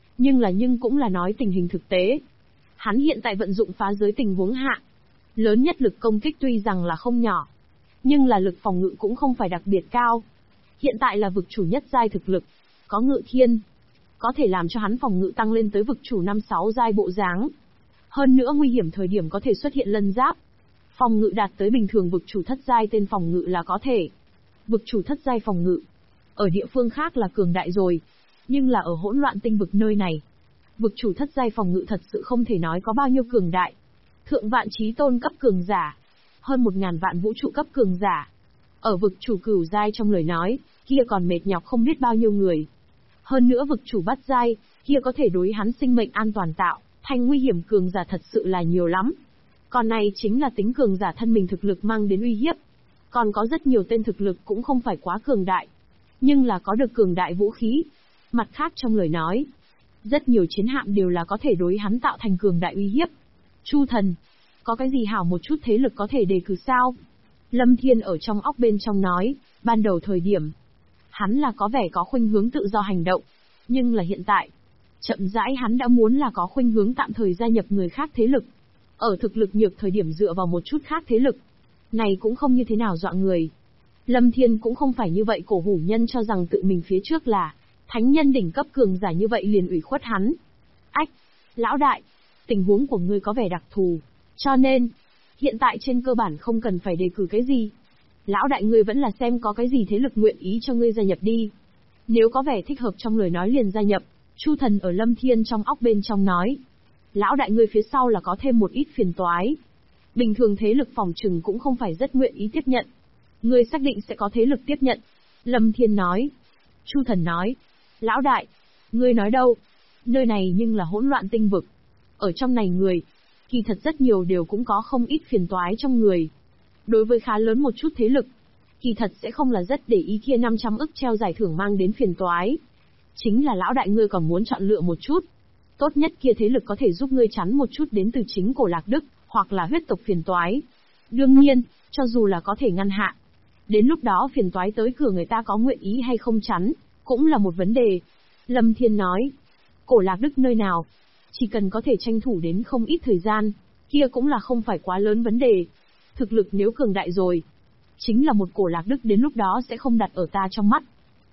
nhưng cũng là nói tình hình thực tế. Hắn hiện tại vận dụng phá giới tình huống hạ, lớn nhất lực công kích tuy rằng là không nhỏ, nhưng là lực phòng ngự cũng không phải đặc biệt cao. Hiện tại là vực chủ nhất giai thực lực, có ngự thiên, có thể làm cho hắn phòng ngự tăng lên tới vực chủ 5-6 giai bộ dáng. Hơn nữa nguy hiểm thời điểm có thể xuất hiện lân giáp. Phòng ngự đạt tới bình thường vực chủ thất giai tên phòng ngự là có thể. Vực chủ thất giai phòng ngự, ở địa phương khác là cường đại rồi, nhưng là ở hỗn loạn tinh vực nơi này, vực chủ thất giai phòng ngự thật sự không thể nói có bao nhiêu cường đại. Thượng vạn chí tôn cấp cường giả, hơn 1000 vạn vũ trụ cấp cường giả. Ở vực chủ cửu giai trong lời nói, kia còn mệt nhọc không biết bao nhiêu người. Hơn nữa vực chủ bát giai, kia có thể đối hắn sinh mệnh an toàn tạo thành nguy hiểm cường giả thật sự là nhiều lắm. Còn này chính là tính cường giả thân mình thực lực mang đến uy hiếp. Còn có rất nhiều tên thực lực cũng không phải quá cường đại, nhưng là có được cường đại vũ khí. Mặt khác trong lời nói, rất nhiều chiến hạm đều là có thể đối hắn tạo thành cường đại uy hiếp. Chu Thần, có cái gì hảo một chút thế lực có thể đề cử sao? Lâm Thiên ở trong óc bên trong nói, ban đầu thời điểm, hắn là có vẻ có khuynh hướng tự do hành động, nhưng là hiện tại, chậm rãi hắn đã muốn là có khuynh hướng tạm thời gia nhập người khác thế lực. Ở thực lực nhược thời điểm dựa vào một chút khác thế lực, này cũng không như thế nào dọa người. Lâm Thiên cũng không phải như vậy cổ hủ nhân cho rằng tự mình phía trước là thánh nhân đỉnh cấp cường giả như vậy liền ủy khuất hắn. Ách, lão đại, tình huống của ngươi có vẻ đặc thù, cho nên, hiện tại trên cơ bản không cần phải đề cử cái gì. Lão đại ngươi vẫn là xem có cái gì thế lực nguyện ý cho ngươi gia nhập đi. Nếu có vẻ thích hợp trong lời nói liền gia nhập. Chu Thần ở Lâm Thiên trong óc bên trong nói. Lão đại ngươi phía sau là có thêm một ít phiền toái. Bình thường thế lực phòng trừng cũng không phải rất nguyện ý tiếp nhận. Ngươi xác định sẽ có thế lực tiếp nhận. Lâm Thiên nói. Chu Thần nói. Lão đại, ngươi nói đâu? Nơi này nhưng là hỗn loạn tinh vực. Ở trong này người, kỳ thật rất nhiều đều cũng có không ít phiền toái trong người. Đối với khá lớn một chút thế lực, kỳ thật sẽ không là rất để ý kia 500 ức treo giải thưởng mang đến phiền toái. Chính là lão đại ngươi còn muốn chọn lựa một chút. Tốt nhất kia thế lực có thể giúp ngươi chắn một chút đến từ chính cổ Lạc Đức, hoặc là huyết tộc phiền toái. Đương nhiên, cho dù là có thể ngăn hạ, đến lúc đó phiền toái tới cửa người ta có nguyện ý hay không chắn, cũng là một vấn đề. Lâm Thiên nói, cổ Lạc Đức nơi nào, chỉ cần có thể tranh thủ đến không ít thời gian, kia cũng là không phải quá lớn vấn đề. Thực lực nếu cường đại rồi, chính là một cổ Lạc Đức đến lúc đó sẽ không đặt ở ta trong mắt.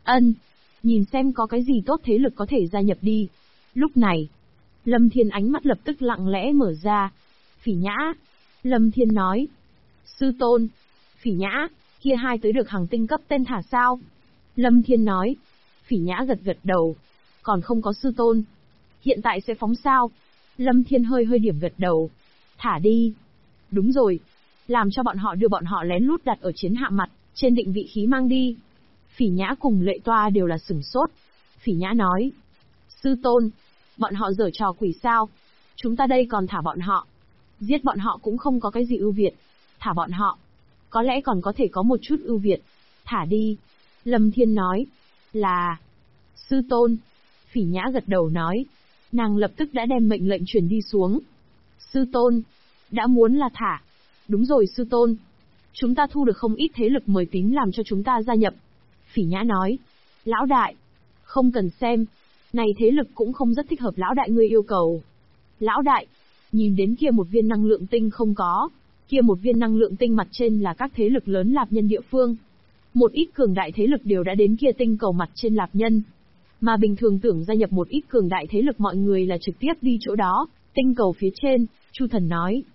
Nhìn xem có cái gì tốt thế lực có thể gia nhập đi. Lúc này, Lâm Thiên ánh mắt lập tức lặng lẽ mở ra. Phỉ Nhã. Lâm Thiên nói. Sư tôn. Phỉ Nhã, kia hai tới được hàng tinh cấp tên thả sao? Lâm Thiên nói. Phỉ Nhã gật đầu. Còn không có sư tôn. Hiện tại sẽ phóng sao? Lâm Thiên hơi điểm gật đầu. Thả đi. Đúng rồi. Làm cho bọn họ đưa bọn họ lén lút đặt ở chiến hạm mặt, trên định vị khí mang đi. Phỉ Nhã cùng Lệ Toa đều là sửng sốt. Phỉ Nhã nói. Sư tôn, bọn họ giở trò quỷ sao? Chúng ta đây còn thả bọn họ. Giết bọn họ cũng không có cái gì ưu việt. Thả bọn họ, có lẽ còn có thể có một chút ưu việt. Thả đi. Lâm Thiên nói. Là. Sư tôn. Phỉ Nhã gật đầu nói. Nàng lập tức đã đem mệnh lệnh truyền đi xuống. Sư tôn. Đã muốn là thả. Đúng rồi sư tôn. Chúng ta thu được không ít thế lực mời tín làm cho chúng ta gia nhập. Phỉ Nhã nói. Lão đại. Không cần xem. Này thế lực cũng không rất thích hợp lão đại ngươi yêu cầu. Lão đại. Nhìn đến kia một viên năng lượng tinh không có. Kia một viên năng lượng tinh mặt trên là các thế lực lớn Lạp Nhân địa phương. Một ít cường đại thế lực đều đã đến kia tinh cầu mặt trên Lạp Nhân. Mà bình thường tưởng gia nhập một ít cường đại thế lực mọi người là trực tiếp đi chỗ đó, tinh cầu phía trên. Chu Thần nói.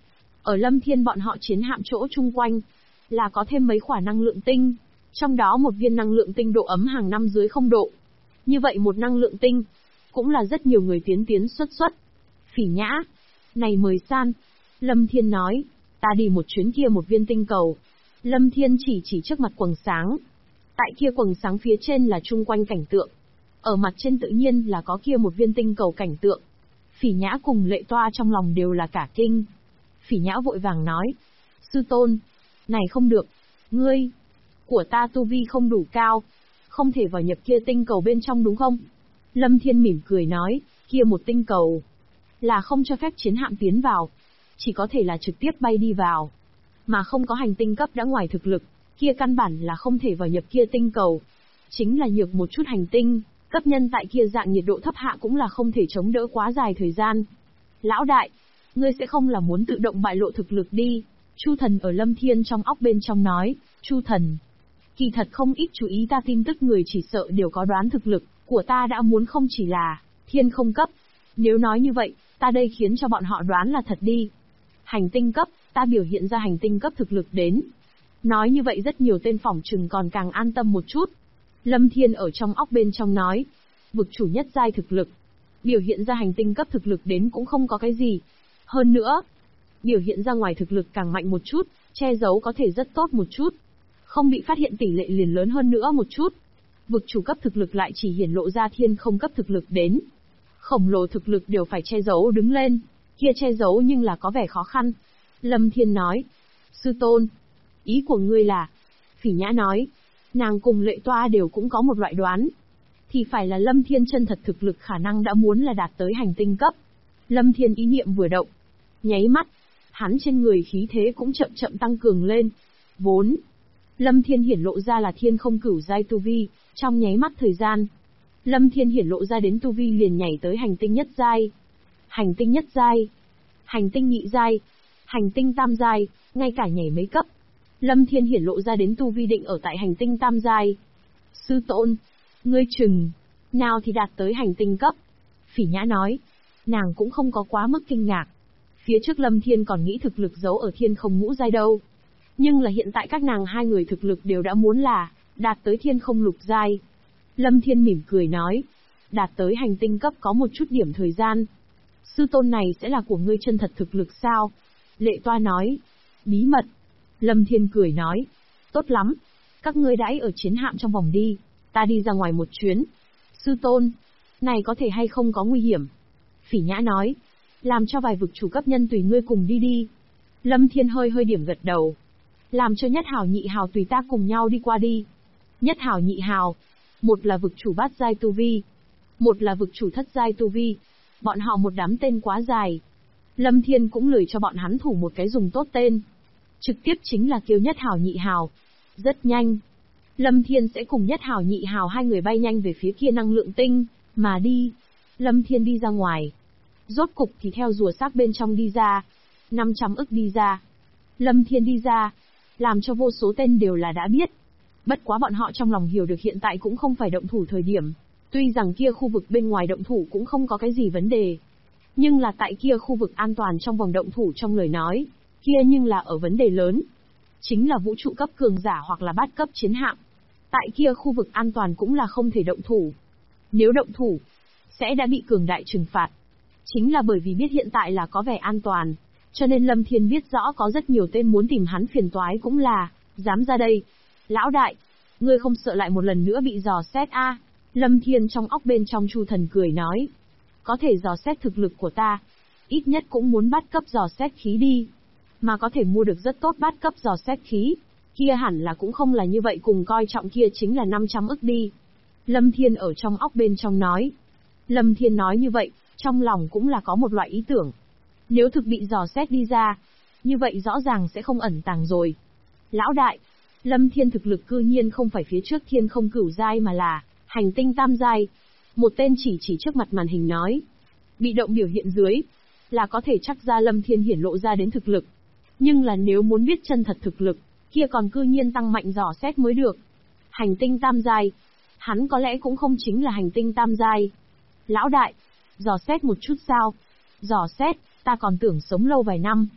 Ở Lâm Thiên bọn họ chiến hạm chỗ chung quanh, là có thêm mấy quả năng lượng tinh, trong đó một viên năng lượng tinh độ ấm hàng năm dưới 0 độ. Như vậy một năng lượng tinh, cũng là rất nhiều người tiến xuất. Phỉ Nhã, này mời san. Lâm Thiên nói, ta đi một chuyến kia một viên tinh cầu. Lâm Thiên chỉ trước mặt quầng sáng. Tại kia quầng sáng phía trên là chung quanh cảnh tượng. Ở mặt trên tự nhiên là có kia một viên tinh cầu cảnh tượng. Phỉ Nhã cùng Lệ Toa trong lòng đều là cả kinh. Phỉ Nhã vội vàng nói, sư tôn, này không được, ngươi, của ta tu vi không đủ cao, không thể vào nhập kia tinh cầu bên trong đúng không? Lâm Thiên mỉm cười nói, kia một tinh cầu, là không cho phép chiến hạm tiến vào, chỉ có thể là trực tiếp bay đi vào, mà không có hành tinh cấp đã ngoài thực lực, kia căn bản là không thể vào nhập kia tinh cầu. Chính là nhược một chút hành tinh, cấp nhân tại kia dạng nhiệt độ thấp hạ cũng là không thể chống đỡ quá dài thời gian. Lão đại, ngươi sẽ không là muốn tự động bại lộ thực lực đi? Chu Thần ở Lâm Thiên trong óc bên trong nói, Chu Thần, kỳ thật không ít chú ý ta tin tức người chỉ sợ đều có đoán thực lực của ta đã muốn không chỉ là thiên không cấp. Nếu nói như vậy, ta đây khiến cho bọn họ đoán là thật đi. Hành tinh cấp, ta biểu hiện ra hành tinh cấp thực lực đến. Nói như vậy rất nhiều tên phỏng chừng còn càng an tâm một chút. Lâm Thiên ở trong óc bên trong nói, vực chủ nhất giai thực lực, biểu hiện ra hành tinh cấp thực lực đến cũng không có cái gì. Hơn nữa, biểu hiện ra ngoài thực lực càng mạnh một chút, che giấu có thể rất tốt một chút. Không bị phát hiện tỷ lệ liền lớn hơn nữa một chút. Vực chủ cấp thực lực lại chỉ hiển lộ ra thiên không cấp thực lực đến. Khổng lồ thực lực đều phải che giấu đứng lên, kia che giấu nhưng là có vẻ khó khăn. Lâm Thiên nói, sư tôn, ý của ngươi là? Phỉ Nhã nói, nàng cùng Lệ Toa đều cũng có một loại đoán. Thì phải là Lâm Thiên chân thật thực lực khả năng đã muốn là đạt tới hành tinh cấp. Lâm Thiên ý niệm vừa động, nháy mắt, hắn trên người khí thế cũng chậm tăng cường lên. Vốn, Lâm Thiên hiển lộ ra là thiên không cửu giai tu vi, trong nháy mắt thời gian, Lâm Thiên hiển lộ ra đến tu vi liền nhảy tới hành tinh nhất giai. Hành tinh nhất giai, hành tinh nhị giai, hành tinh tam giai, ngay cả nhảy mấy cấp. Lâm Thiên hiển lộ ra đến tu vi định ở tại hành tinh tam giai. Sư tôn, ngươi chừng nào thì đạt tới hành tinh cấp? Phỉ Nhã nói, nàng cũng không có quá mức kinh ngạc. Phía trước Lâm Thiên còn nghĩ thực lực giấu ở thiên không ngũ giai đâu. Nhưng là hiện tại các nàng hai người thực lực đều đã muốn là đạt tới thiên không lục giai. Lâm Thiên mỉm cười nói, đạt tới hành tinh cấp có một chút điểm thời gian. Sư tôn này sẽ là của ngươi chân thật thực lực sao? Lệ Toa nói, bí mật. Lâm Thiên cười nói, tốt lắm, các ngươi đãi ở chiến hạm trong vòng đi, ta đi ra ngoài một chuyến. Sư tôn, này có thể hay không có nguy hiểm? Phỉ Nhã nói, làm cho vài vực chủ cấp nhân tùy ngươi cùng đi đi. Lâm Thiên hơi điểm gật đầu. Làm cho Nhất Hào Nhị Hào tùy ta cùng nhau đi qua đi. Nhất Hào Nhị Hào, một là vực chủ bát giai tu vi, một là vực chủ thất giai tu vi. Bọn họ một đám tên quá dài. Lâm Thiên cũng lười cho bọn hắn thủ một cái dùng tốt tên. Trực tiếp chính là kêu Nhất Hào Nhị Hào. Rất nhanh, Lâm Thiên sẽ cùng Nhất Hào Nhị Hào hai người bay nhanh về phía kia năng lượng tinh, mà đi. Lâm Thiên đi ra ngoài. Rốt cục thì theo rùa xác bên trong đi ra. 500 ức đi ra. Lâm Thiên đi ra, làm cho vô số tên đều là đã biết. Bất quá bọn họ trong lòng hiểu được hiện tại cũng không phải động thủ thời điểm. Tuy rằng kia khu vực bên ngoài động thủ cũng không có cái gì vấn đề. Nhưng là tại kia khu vực an toàn trong vòng động thủ trong lời nói, kia nhưng là ở vấn đề lớn. Chính là vũ trụ cấp cường giả hoặc là bát cấp chiến hạm. Tại kia khu vực an toàn cũng là không thể động thủ. Nếu động thủ, sẽ đã bị cường đại trừng phạt. Chính là bởi vì biết hiện tại là có vẻ an toàn, cho nên Lâm Thiên biết rõ có rất nhiều tên muốn tìm hắn phiền toái cũng là, dám ra đây. Lão đại, ngươi không sợ lại một lần nữa bị dò xét a? Lâm Thiên trong óc bên trong Chu Thần cười nói. Có thể dò xét thực lực của ta, ít nhất cũng muốn bắt cấp dò xét khí đi. Mà có thể mua được rất tốt bắt cấp dò xét khí, kia hẳn là cũng không là như vậy cùng coi trọng kia chính là 500 ức đi. Lâm Thiên ở trong óc bên trong nói. Lâm Thiên nói như vậy, trong lòng cũng là có một loại ý tưởng. Nếu thực bị dò xét đi ra, như vậy rõ ràng sẽ không ẩn tàng rồi. Lão đại, Lâm Thiên thực lực cư nhiên không phải phía trước thiên không cửu giai mà là hành tinh tam giai. Một tên chỉ trước mặt màn hình nói. Bị động biểu hiện dưới, là có thể chắc ra Lâm Thiên hiển lộ ra đến thực lực. Nhưng là nếu muốn biết chân thật thực lực, kia còn cư nhiên tăng mạnh dò xét mới được. Hành tinh tam giai, hắn có lẽ cũng không chính là hành tinh tam giai. Lão đại, dò xét một chút sao? Dò xét, ta còn tưởng sống lâu vài năm.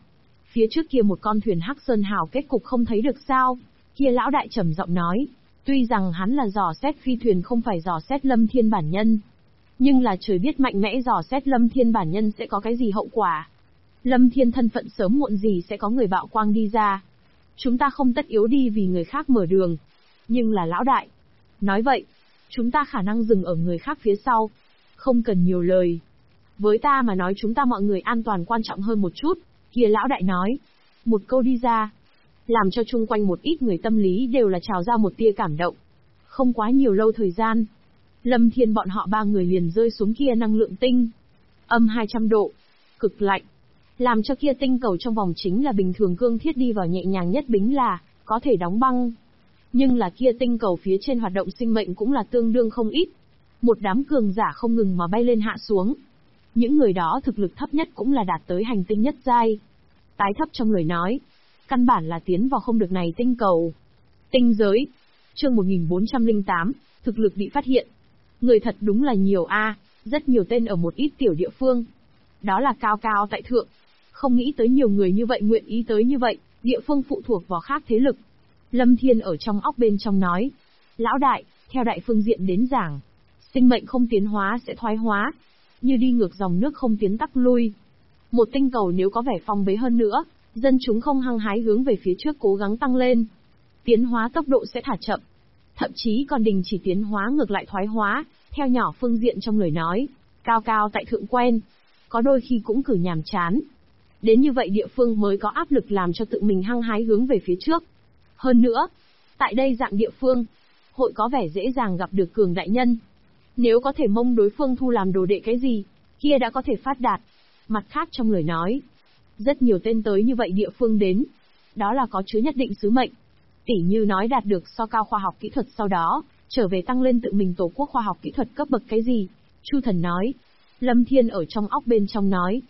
Phía trước kia một con thuyền Hắc Sơn Hào kết cục không thấy được sao? Kia lão đại trầm giọng nói. Tuy rằng hắn là dò xét phi thuyền không phải dò xét Lâm Thiên bản nhân. Nhưng là trời biết mạnh mẽ dò xét Lâm Thiên bản nhân sẽ có cái gì hậu quả. Lâm Thiên thân phận sớm muộn gì sẽ có người bạo quang đi ra. Chúng ta không tất yếu đi vì người khác mở đường. Nhưng là lão đại. Nói vậy, chúng ta khả năng dừng ở người khác phía sau. Không cần nhiều lời. Với ta mà nói chúng ta mọi người an toàn quan trọng hơn một chút. Kia lão đại nói. Một câu đi ra. Làm cho chung quanh một ít người tâm lý đều là trào ra một tia cảm động. Không quá nhiều lâu thời gian. Lâm Thiên bọn họ ba người liền rơi xuống kia năng lượng tinh. Âm 200 độ. Cực lạnh. Làm cho kia tinh cầu trong vòng chính là bình thường cương thiết đi vào nhẹ nhàng nhất bính là, có thể đóng băng. Nhưng là kia tinh cầu phía trên hoạt động sinh mệnh cũng là tương đương không ít. Một đám cường giả không ngừng mà bay lên hạ xuống. Những người đó thực lực thấp nhất cũng là đạt tới hành tinh nhất giai. Tái thấp trong lời nói. Căn bản là tiến vào không được này tinh cầu. Tinh giới. Chương 1408, thực lực bị phát hiện. Người thật đúng là nhiều a, rất nhiều tên ở một ít tiểu địa phương. Đó là cao cao tại thượng. Không nghĩ tới nhiều người như vậy nguyện ý tới như vậy, địa phương phụ thuộc vào khác thế lực. Lâm Thiên ở trong óc bên trong nói. Lão đại, theo đại phương diện đến giảng. Sinh mệnh không tiến hóa sẽ thoái hóa. Như đi ngược dòng nước không tiến tắc lui. Một tinh cầu nếu có vẻ phong bế hơn nữa, dân chúng không hăng hái hướng về phía trước cố gắng tăng lên. Tiến hóa tốc độ sẽ thả chậm. Thậm chí còn đình chỉ tiến hóa ngược lại thoái hóa, theo nhỏ phương diện trong lời nói. Cao cao tại thượng quen. Có đôi khi cũng cử nhàm chán. Đến như vậy địa phương mới có áp lực làm cho tự mình hăng hái hướng về phía trước. Hơn nữa, tại đây dạng địa phương, hội có vẻ dễ dàng gặp được cường đại nhân. Nếu có thể mông đối phương thu làm đồ đệ cái gì, kia đã có thể phát đạt. Mặt khác trong lời nói, rất nhiều tên tới như vậy địa phương đến. Đó là có chứa nhất định sứ mệnh. Tỉ như nói đạt được so cao khoa học kỹ thuật sau đó, trở về tăng lên tự mình tổ quốc khoa học kỹ thuật cấp bậc cái gì. Chu Thần nói. Lâm Thiên ở trong óc bên trong nói.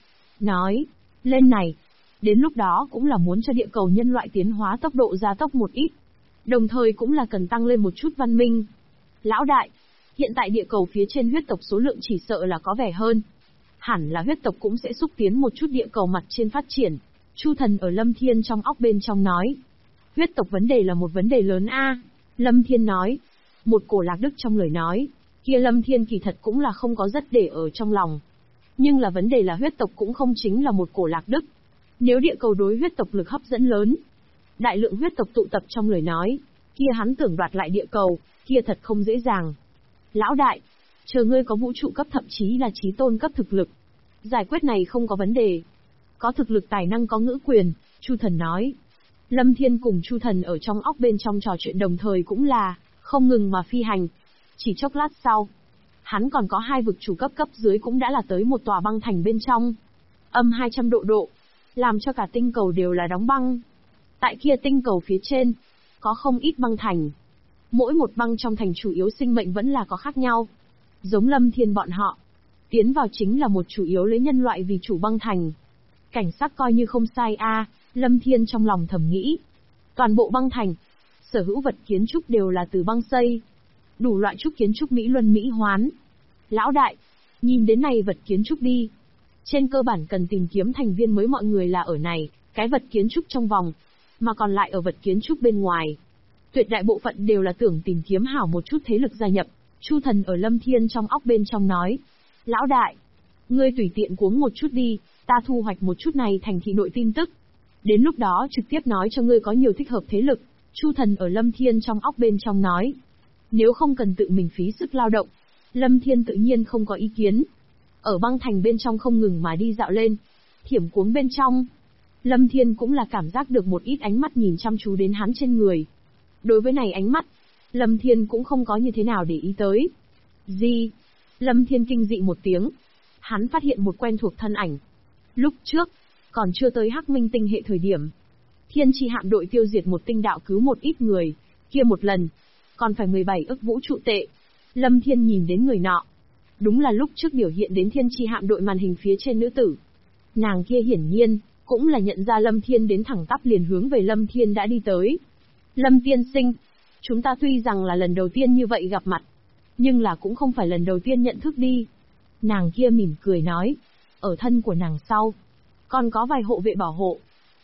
Lên này. Đến lúc đó cũng là muốn cho địa cầu nhân loại tiến hóa tốc độ gia tốc một ít. Đồng thời cũng là cần tăng lên một chút văn minh. Lão đại, hiện tại địa cầu phía trên huyết tộc số lượng chỉ sợ là có vẻ hơn. Hẳn là huyết tộc cũng sẽ xúc tiến một chút địa cầu mặt trên phát triển. Chu Thần ở Lâm Thiên trong óc bên trong nói. Huyết tộc vấn đề là một vấn đề lớn a. Lâm Thiên nói. Một cổ lạc đức trong lời nói. Kia Lâm Thiên kỳ thật cũng là không có rất để ở trong lòng. Nhưng là vấn đề là huyết tộc cũng không chính là một cổ lạc đức. Nếu địa cầu đối huyết tộc lực hấp dẫn lớn, đại lượng huyết tộc tụ tập trong lời nói, kia hắn tưởng đoạt lại địa cầu, kia thật không dễ dàng. Lão đại, chờ ngươi có vũ trụ cấp thậm chí là chí tôn cấp thực lực. Giải quyết này không có vấn đề. Có thực lực tài năng có ngữ quyền, Chu Thần nói. Lâm Thiên cùng Chu Thần ở trong óc bên trong trò chuyện đồng thời cũng là, không ngừng mà phi hành. Chỉ chốc lát sau, hắn còn có hai vực chủ cấp dưới cũng đã là tới một tòa băng thành bên trong. Âm 200 độ, làm cho cả tinh cầu đều là đóng băng. Tại kia tinh cầu phía trên, có không ít băng thành. Mỗi một băng trong thành chủ yếu sinh mệnh vẫn là có khác nhau. Giống Lâm Thiên bọn họ. Tiến vào chính là một chủ yếu lấy nhân loại vì chủ băng thành. Cảnh sắc coi như không sai a, Lâm Thiên trong lòng thầm nghĩ. Toàn bộ băng thành, sở hữu vật kiến trúc đều là từ băng xây. Đủ loại trúc kiến trúc Mỹ Luân Mỹ Hoán. Lão đại, nhìn đến này vật kiến trúc đi. Trên cơ bản cần tìm kiếm thành viên mới mọi người là ở này, cái vật kiến trúc trong vòng. Mà còn lại ở vật kiến trúc bên ngoài. Tuyệt đại bộ phận đều là tưởng tìm kiếm hảo một chút thế lực gia nhập. Chu Thần ở Lâm Thiên trong óc bên trong nói. Lão đại, ngươi tùy tiện cuống một chút đi, ta thu hoạch một chút này thành thị nội tin tức. Đến lúc đó trực tiếp nói cho ngươi có nhiều thích hợp thế lực. Chu Thần ở Lâm Thiên trong óc bên trong nói. Nếu không cần tự mình phí sức lao động, Lâm Thiên tự nhiên không có ý kiến. Ở băng thành bên trong không ngừng mà đi dạo lên. Thiểm cuống bên trong. Lâm Thiên cũng là cảm giác được một ít ánh mắt nhìn chăm chú đến hắn trên người. Đối với này ánh mắt, Lâm Thiên cũng không có như thế nào để ý tới. Gì? Lâm Thiên kinh dị một tiếng. Hắn phát hiện một quen thuộc thân ảnh. Lúc trước, còn chưa tới Hắc Minh tinh hệ thời điểm. Thiên Chi hạm đội tiêu diệt một tinh đạo cứu một ít người, kia một lần, còn phải 17 ức vũ trụ tệ. Lâm Thiên nhìn đến người nọ. Đúng là lúc trước biểu hiện đến Thiên Chi hạm đội màn hình phía trên nữ tử. Nàng kia hiển nhiên, cũng là nhận ra Lâm Thiên đến thẳng tắp liền hướng về Lâm Thiên đã đi tới. Lâm tiên sinh, chúng ta tuy rằng là lần đầu tiên như vậy gặp mặt, nhưng là cũng không phải lần đầu tiên nhận thức đi. Nàng kia mỉm cười nói, ở thân của nàng sau, còn có vài hộ vệ bảo hộ.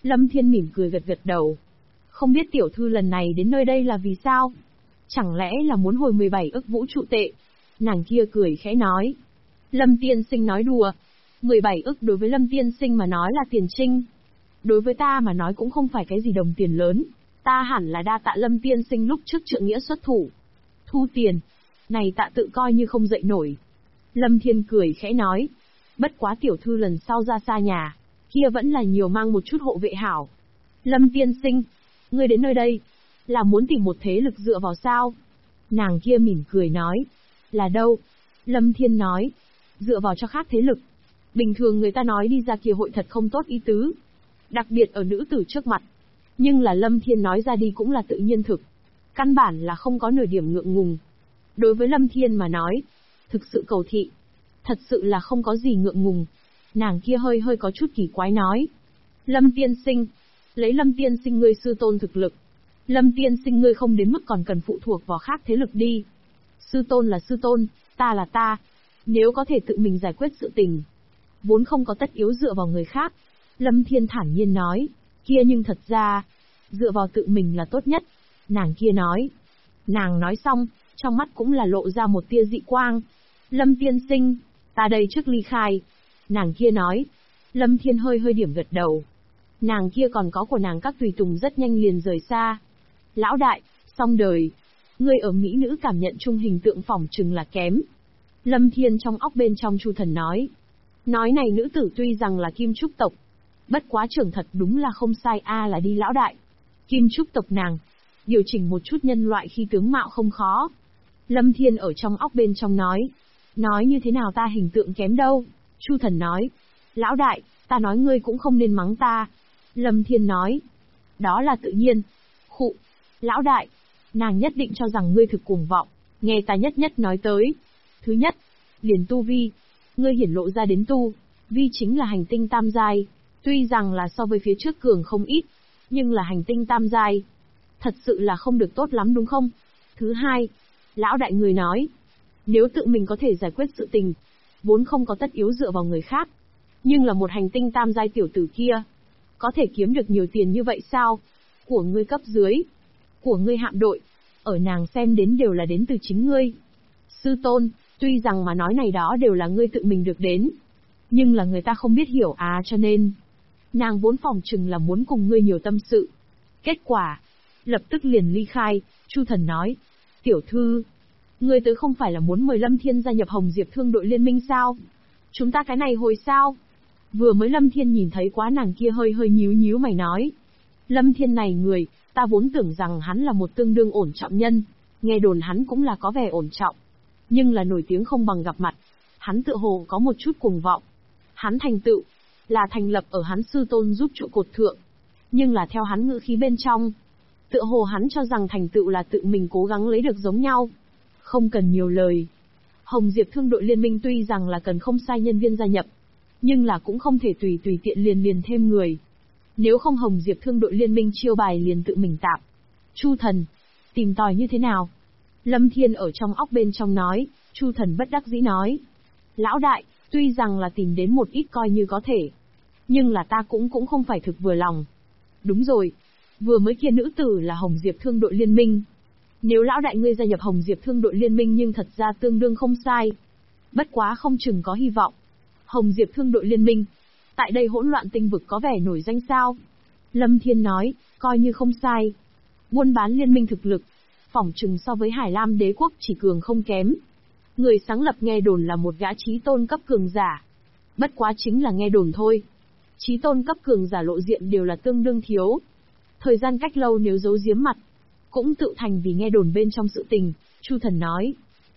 Lâm Thiên mỉm cười gật gật đầu. Không biết tiểu thư lần này đến nơi đây là vì sao? Chẳng lẽ là muốn hồi 17 ức vũ trụ tệ? Nàng kia cười khẽ nói. Lâm tiên sinh nói đùa. 17 ức đối với Lâm tiên sinh mà nói là tiền trinh. Đối với ta mà nói cũng không phải cái gì đồng tiền lớn. Ta hẳn là đa tạ Lâm tiên sinh lúc trước trượng nghĩa xuất thủ. Thu tiền. Này tạ tự coi như không dậy nổi. Lâm Thiên cười khẽ nói. Bất quá tiểu thư lần sau ra xa nhà, kia vẫn là nhiều mang một chút hộ vệ hảo. Lâm tiên sinh, ngươi đến nơi đây, là muốn tìm một thế lực dựa vào sao? Nàng kia mỉm cười nói. Là đâu? Lâm Thiên nói. Dựa vào cho khác thế lực. Bình thường người ta nói đi ra kia hội thật không tốt ý tứ. Đặc biệt ở nữ tử trước mặt. Nhưng là Lâm Thiên nói ra đi cũng là tự nhiên thực. Căn bản là không có nửa điểm ngượng ngùng. Đối với Lâm Thiên mà nói, thực sự cầu thị. Thật sự là không có gì ngượng ngùng. Nàng kia hơi hơi có chút kỳ quái nói. Lâm tiên sinh, lấy Lâm tiên sinh ngươi sư tôn thực lực. Lâm tiên sinh ngươi không đến mức còn cần phụ thuộc vào khác thế lực đi. Sư tôn là sư tôn, ta là ta. Nếu có thể tự mình giải quyết sự tình, vốn không có tất yếu dựa vào người khác. Lâm Thiên thản nhiên nói. Kia nhưng thật ra, dựa vào tự mình là tốt nhất. Nàng kia nói. Nàng nói xong, trong mắt cũng là lộ ra một tia dị quang. Lâm tiên sinh, ta đây trước ly khai. Nàng kia nói. Lâm Thiên hơi hơi điểm gật đầu. Nàng kia còn có của nàng các tùy tùng rất nhanh liền rời xa. Lão đại, xong đời. Ngươi ở mỹ nữ cảm nhận chung hình tượng phỏng chừng là kém. Lâm Thiên trong óc bên trong Chu Thần nói. Nói này nữ tử tuy rằng là kim trúc tộc, bất quá trưởng thật đúng là không sai là đi lão đại. Kim trúc tộc nàng, điều chỉnh một chút nhân loại khi tướng mạo không khó. Lâm Thiên ở trong óc bên trong nói. Nói như thế nào ta hình tượng kém đâu? Chu Thần nói. Lão đại, ta nói ngươi cũng không nên mắng ta. Lâm Thiên nói. Đó là tự nhiên. Khụ. Lão đại, nàng nhất định cho rằng ngươi thực cuồng vọng. Nghe ta nhất nhất nói tới. Thứ nhất, liền tu vi. Ngươi hiển lộ ra đến tu vi chính là hành tinh tam giai. Tuy rằng là so với phía trước cường không ít, nhưng là hành tinh tam giai. Thật sự là không được tốt lắm đúng không? Thứ hai, lão đại người nói. Nếu tự mình có thể giải quyết sự tình, vốn không có tất yếu dựa vào người khác. Nhưng là một hành tinh tam giai tiểu tử kia, có thể kiếm được nhiều tiền như vậy sao? Của ngươi cấp dưới, của ngươi hạm đội, ở nàng xem đến đều là đến từ chính ngươi. Sư tôn, tuy rằng mà nói này đó đều là ngươi tự mình được đến, nhưng là người ta không biết hiểu cho nên, nàng vốn phòng chừng là muốn cùng ngươi nhiều tâm sự. Kết quả, lập tức liền ly khai. Chu Thần nói. Tiểu thư, ngươi tới không phải là muốn mời Lâm Thiên gia nhập Hồng Diệp Thương đội liên minh sao? Chúng ta cái này hồi sao? Vừa mới Lâm Thiên nhìn thấy quá nàng kia hơi hơi nhíu nhíu mày nói. Lâm Thiên này người, ta vốn tưởng rằng hắn là một tương đương ổn trọng nhân, nghe đồn hắn cũng là có vẻ ổn trọng. Nhưng là nổi tiếng không bằng gặp mặt, hắn tựa hồ có một chút cuồng vọng. Hắn thành tựu, là thành lập ở hắn sư tôn giúp trụ cột thượng. Nhưng là theo hắn ngữ khí bên trong, tựa hồ hắn cho rằng thành tựu là tự mình cố gắng lấy được giống nhau. Không cần nhiều lời. Hồng Diệp Thương đội liên minh tuy rằng là cần không sai nhân viên gia nhập, nhưng là cũng không thể tùy tiện liền thêm người. Nếu không Hồng Diệp Thương đội liên minh chiêu bài liền tự mình tạm. Chu Thần, tìm tòi như thế nào? Lâm Thiên ở trong óc bên trong nói. Chu Thần bất đắc dĩ nói. Lão đại, tuy rằng là tìm đến một ít coi như có thể, nhưng là ta cũng không phải thực vừa lòng. Đúng rồi, vừa mới kia nữ tử là Hồng Diệp Thương đội liên minh. Nếu lão đại ngươi gia nhập Hồng Diệp Thương đội liên minh nhưng thật ra tương đương không sai. Bất quá không chừng có hy vọng. Hồng Diệp Thương đội liên minh, tại đây hỗn loạn tinh vực có vẻ nổi danh sao? Lâm Thiên nói, coi như không sai. Buôn bán liên minh thực lực, phỏng chừng so với Hải Lam đế quốc chỉ cường không kém. Người sáng lập nghe đồn là một gã chí tôn cấp cường giả. Bất quá chính là nghe đồn thôi. Chí tôn cấp cường giả lộ diện đều là tương đương thiếu. Thời gian cách lâu nếu giấu giếm mặt, cũng tự thành vì nghe đồn bên trong sự tình. Chu Thần nói.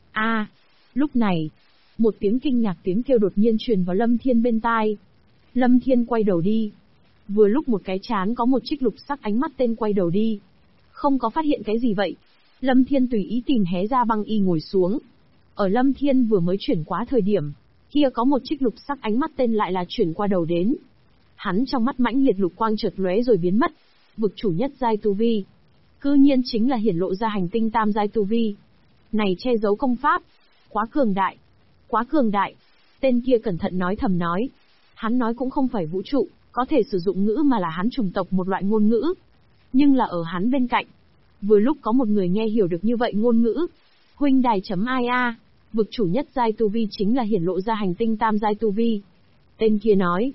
Lúc này, một tiếng kinh ngạc tiếng kêu đột nhiên truyền vào Lâm Thiên bên tai. Lâm Thiên quay đầu đi. Vừa lúc một cái chán có một trích lục sắc ánh mắt tên quay đầu đi. Không có phát hiện cái gì vậy. Lâm Thiên tùy ý tìm hé ra băng y ngồi xuống. Ở Lâm Thiên vừa mới chuyển qua thời điểm, kia có một trích lục sắc ánh mắt tên lại là chuyển qua đầu đến. Hắn trong mắt mãnh liệt lục quang chợt lóe rồi biến mất. Vực chủ nhất giai tu vi, cư nhiên chính là hiển lộ ra hành tinh tam giai tu vi. Này che giấu công pháp, quá cường đại, quá cường đại. Tên kia cẩn thận nói thầm nói. Hắn nói cũng không phải vũ trụ, Có thể sử dụng ngữ mà là hắn chủng tộc một loại ngôn ngữ. Nhưng là ở hắn bên cạnh. Vừa lúc có một người nghe hiểu được như vậy ngôn ngữ. Huynh đài.ia, vực chủ nhất giai tu vi chính là hiển lộ ra hành tinh tam giai tu vi. Tên kia nói.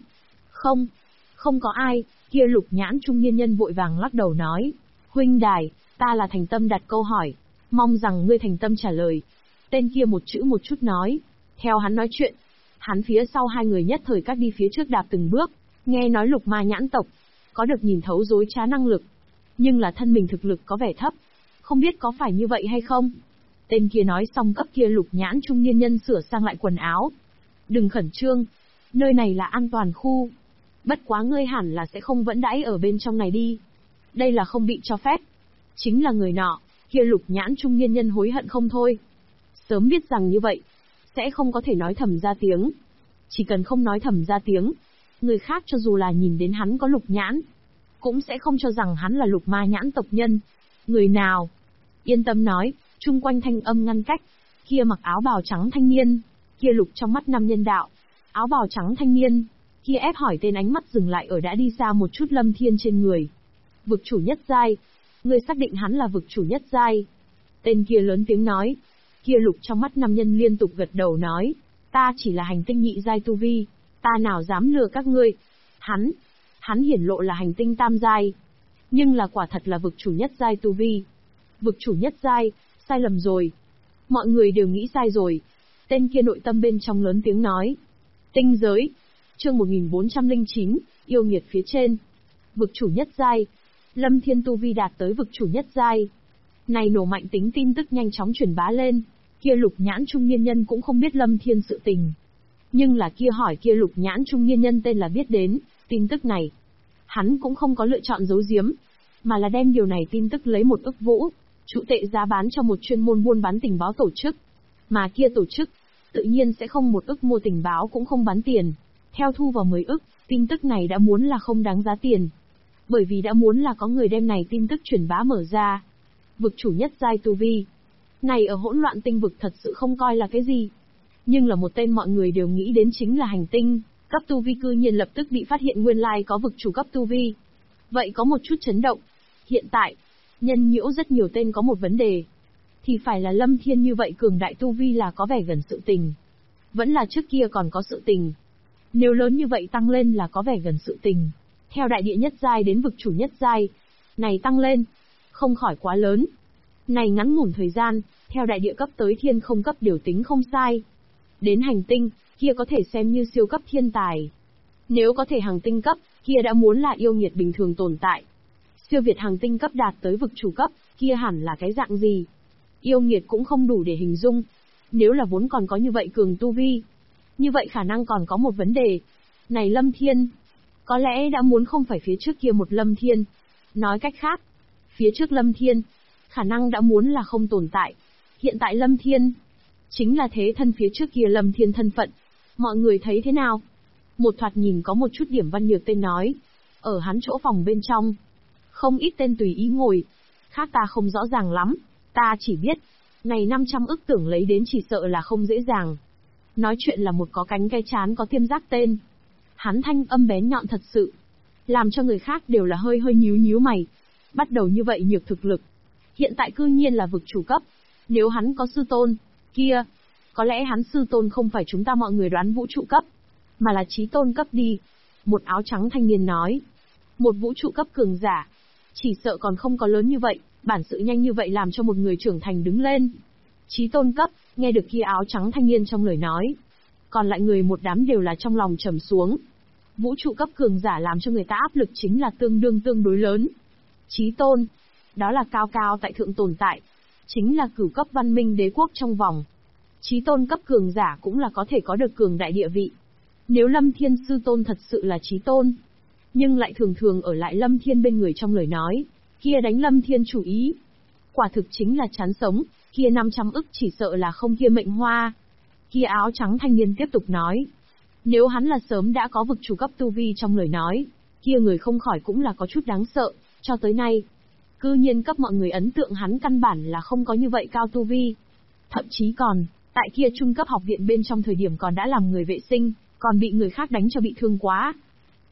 Không có ai, kia lục nhãn trung niên nhân vội vàng lắc đầu nói. Huynh đài, ta là thành tâm đặt câu hỏi. Mong rằng ngươi thành tâm trả lời. Tên kia một chữ một chút nói. Theo hắn nói chuyện, hắn phía sau hai người nhất thời các đi phía trước đạp từng bước. Nghe nói lục ma nhãn tộc, có được nhìn thấu dối trá năng lực. Nhưng là thân mình thực lực có vẻ thấp. Không biết có phải như vậy hay không? Tên kia nói xong cấp kia lục nhãn trung niên nhân sửa sang lại quần áo. Đừng khẩn trương. Nơi này là an toàn khu. Bất quá ngươi hẳn là sẽ không vẫn đãi ở bên trong này đi. Đây là không bị cho phép. Chính là người nọ, kia lục nhãn trung niên nhân hối hận không thôi. Sớm biết rằng như vậy, sẽ không có thể nói thầm ra tiếng. Chỉ cần không nói thầm ra tiếng, người khác cho dù là nhìn đến hắn có lục nhãn, cũng sẽ không cho rằng hắn là lục ma nhãn tộc nhân. Người nào? Yên tâm nói, chung quanh thanh âm ngăn cách. Kia mặc áo bào trắng thanh niên, kia lục trong mắt năm nhân đạo. Áo bào trắng thanh niên, kia ép hỏi tên ánh mắt dừng lại ở đã đi xa một chút Lâm Thiên trên người. Vực chủ nhất giai. Người xác định hắn là vực chủ nhất giai. Tên kia lớn tiếng nói. Kia lục trong mắt năm nhân liên tục gật đầu nói. Ta chỉ là hành tinh nhị giai tu vi. Ta nào dám lừa các ngươi. Hắn hiển lộ là hành tinh tam giai. Nhưng là quả thật là vực chủ nhất giai tu vi. Vực chủ nhất giai, sai lầm rồi. Mọi người đều nghĩ sai rồi. Tên kia nội tâm bên trong lớn tiếng nói. Tinh giới. Chương 1409, yêu nghiệt phía trên. Vực chủ nhất giai. Lâm Thiên tu vi đạt tới vực chủ nhất giai. Này nổ mạnh tính tin tức nhanh chóng truyền bá lên. Kia lục nhãn trung niên nhân cũng không biết Lâm Thiên sự tình. Nhưng là kia hỏi kia lục nhãn trung niên nhân tên là biết đến tin tức này. Hắn cũng không có lựa chọn giấu giếm, mà là đem điều này tin tức lấy một ức vũ, trụ tệ giá bán cho một chuyên môn buôn bán tình báo tổ chức. Mà kia tổ chức, tự nhiên sẽ không một ức mua tình báo cũng không bán tiền. Theo thu vào 10 ức, tin tức này đã muốn là không đáng giá tiền. Bởi vì đã muốn là có người đem này tin tức truyền bá mở ra. Vực chủ nhất giai tu vi. Này ở hỗn loạn tinh vực thật sự không coi là cái gì. Nhưng là một tên mọi người đều nghĩ đến chính là hành tinh, cấp tu vi cư nhiên lập tức bị phát hiện nguyên lai có vực chủ cấp tu vi. Vậy có một chút chấn động. Hiện tại, nhân nhiễu rất nhiều tên có một vấn đề. Thì phải là Lâm Thiên như vậy cường đại tu vi là có vẻ gần sự tình. Vẫn là trước kia còn có sự tình. Nếu lớn như vậy tăng lên là có vẻ gần sự tình. Theo đại địa nhất giai đến vực chủ nhất giai. Này tăng lên, không khỏi quá lớn. Này ngắn ngủn thời gian, theo đại địa cấp tới thiên không cấp điều tính không sai. Đến hành tinh, kia có thể xem như siêu cấp thiên tài. Nếu có thể hành tinh cấp, kia đã muốn là yêu nghiệt bình thường tồn tại. Siêu việt hành tinh cấp đạt tới vực chủ cấp, kia hẳn là cái dạng gì? Yêu nghiệt cũng không đủ để hình dung. Nếu là vốn còn có như vậy cường tu vi, như vậy khả năng còn có một vấn đề. Này Lâm Thiên, có lẽ đã muốn không phải phía trước kia một Lâm Thiên. Nói cách khác, phía trước Lâm Thiên, khả năng đã muốn là không tồn tại. Hiện tại Lâm Thiên, chính là thế thân phía trước kia Lâm Thiên thân phận. Mọi người thấy thế nào? Một thoạt nhìn có một chút điểm văn nhược tên nói. Ở hắn chỗ phòng bên trong, không ít tên tùy ý ngồi. Khác ta không rõ ràng lắm. Ta chỉ biết, này 500 ức tưởng lấy đến chỉ sợ là không dễ dàng. Nói chuyện là một có cánh cái chán có tiêm giác tên. Hắn thanh âm bén nhọn thật sự. Làm cho người khác đều là hơi nhíu nhíu mày. Bắt đầu như vậy nhược thực lực. Hiện tại cư nhiên là vực chủ cấp. Nếu hắn có sư tôn, kia, có lẽ hắn sư tôn không phải chúng ta mọi người đoán vũ trụ cấp, mà là chí tôn cấp đi. Một áo trắng thanh niên nói. Một vũ trụ cấp cường giả. Chỉ sợ còn không có lớn như vậy, bản sự nhanh như vậy làm cho một người trưởng thành đứng lên. Chí tôn cấp, nghe được kia áo trắng thanh niên trong lời nói. Còn lại người một đám đều là trong lòng trầm xuống. Vũ trụ cấp cường giả làm cho người ta áp lực chính là tương đối lớn. Chí tôn, đó là cao cao tại thượng tồn tại. Chính là cửu cấp văn minh đế quốc trong vòng. Chí tôn cấp cường giả cũng là có thể có được cường đại địa vị. Nếu Lâm Thiên sư tôn thật sự là chí tôn, nhưng lại thường ở lại Lâm Thiên bên người trong lời nói, kia đánh Lâm Thiên chủ ý. Quả thực chính là chán sống, kia 500 ức chỉ sợ là không kia mệnh hoa. Kia áo trắng thanh niên tiếp tục nói. Nếu hắn là sớm đã có vực chủ cấp tu vi trong lời nói, kia người không khỏi cũng là có chút đáng sợ, cho tới nay. Cư nhiên cấp mọi người ấn tượng hắn căn bản là không có như vậy cao tu vi. Thậm chí còn, tại kia trung cấp học viện bên trong thời điểm còn đã làm người vệ sinh, còn bị người khác đánh cho bị thương quá.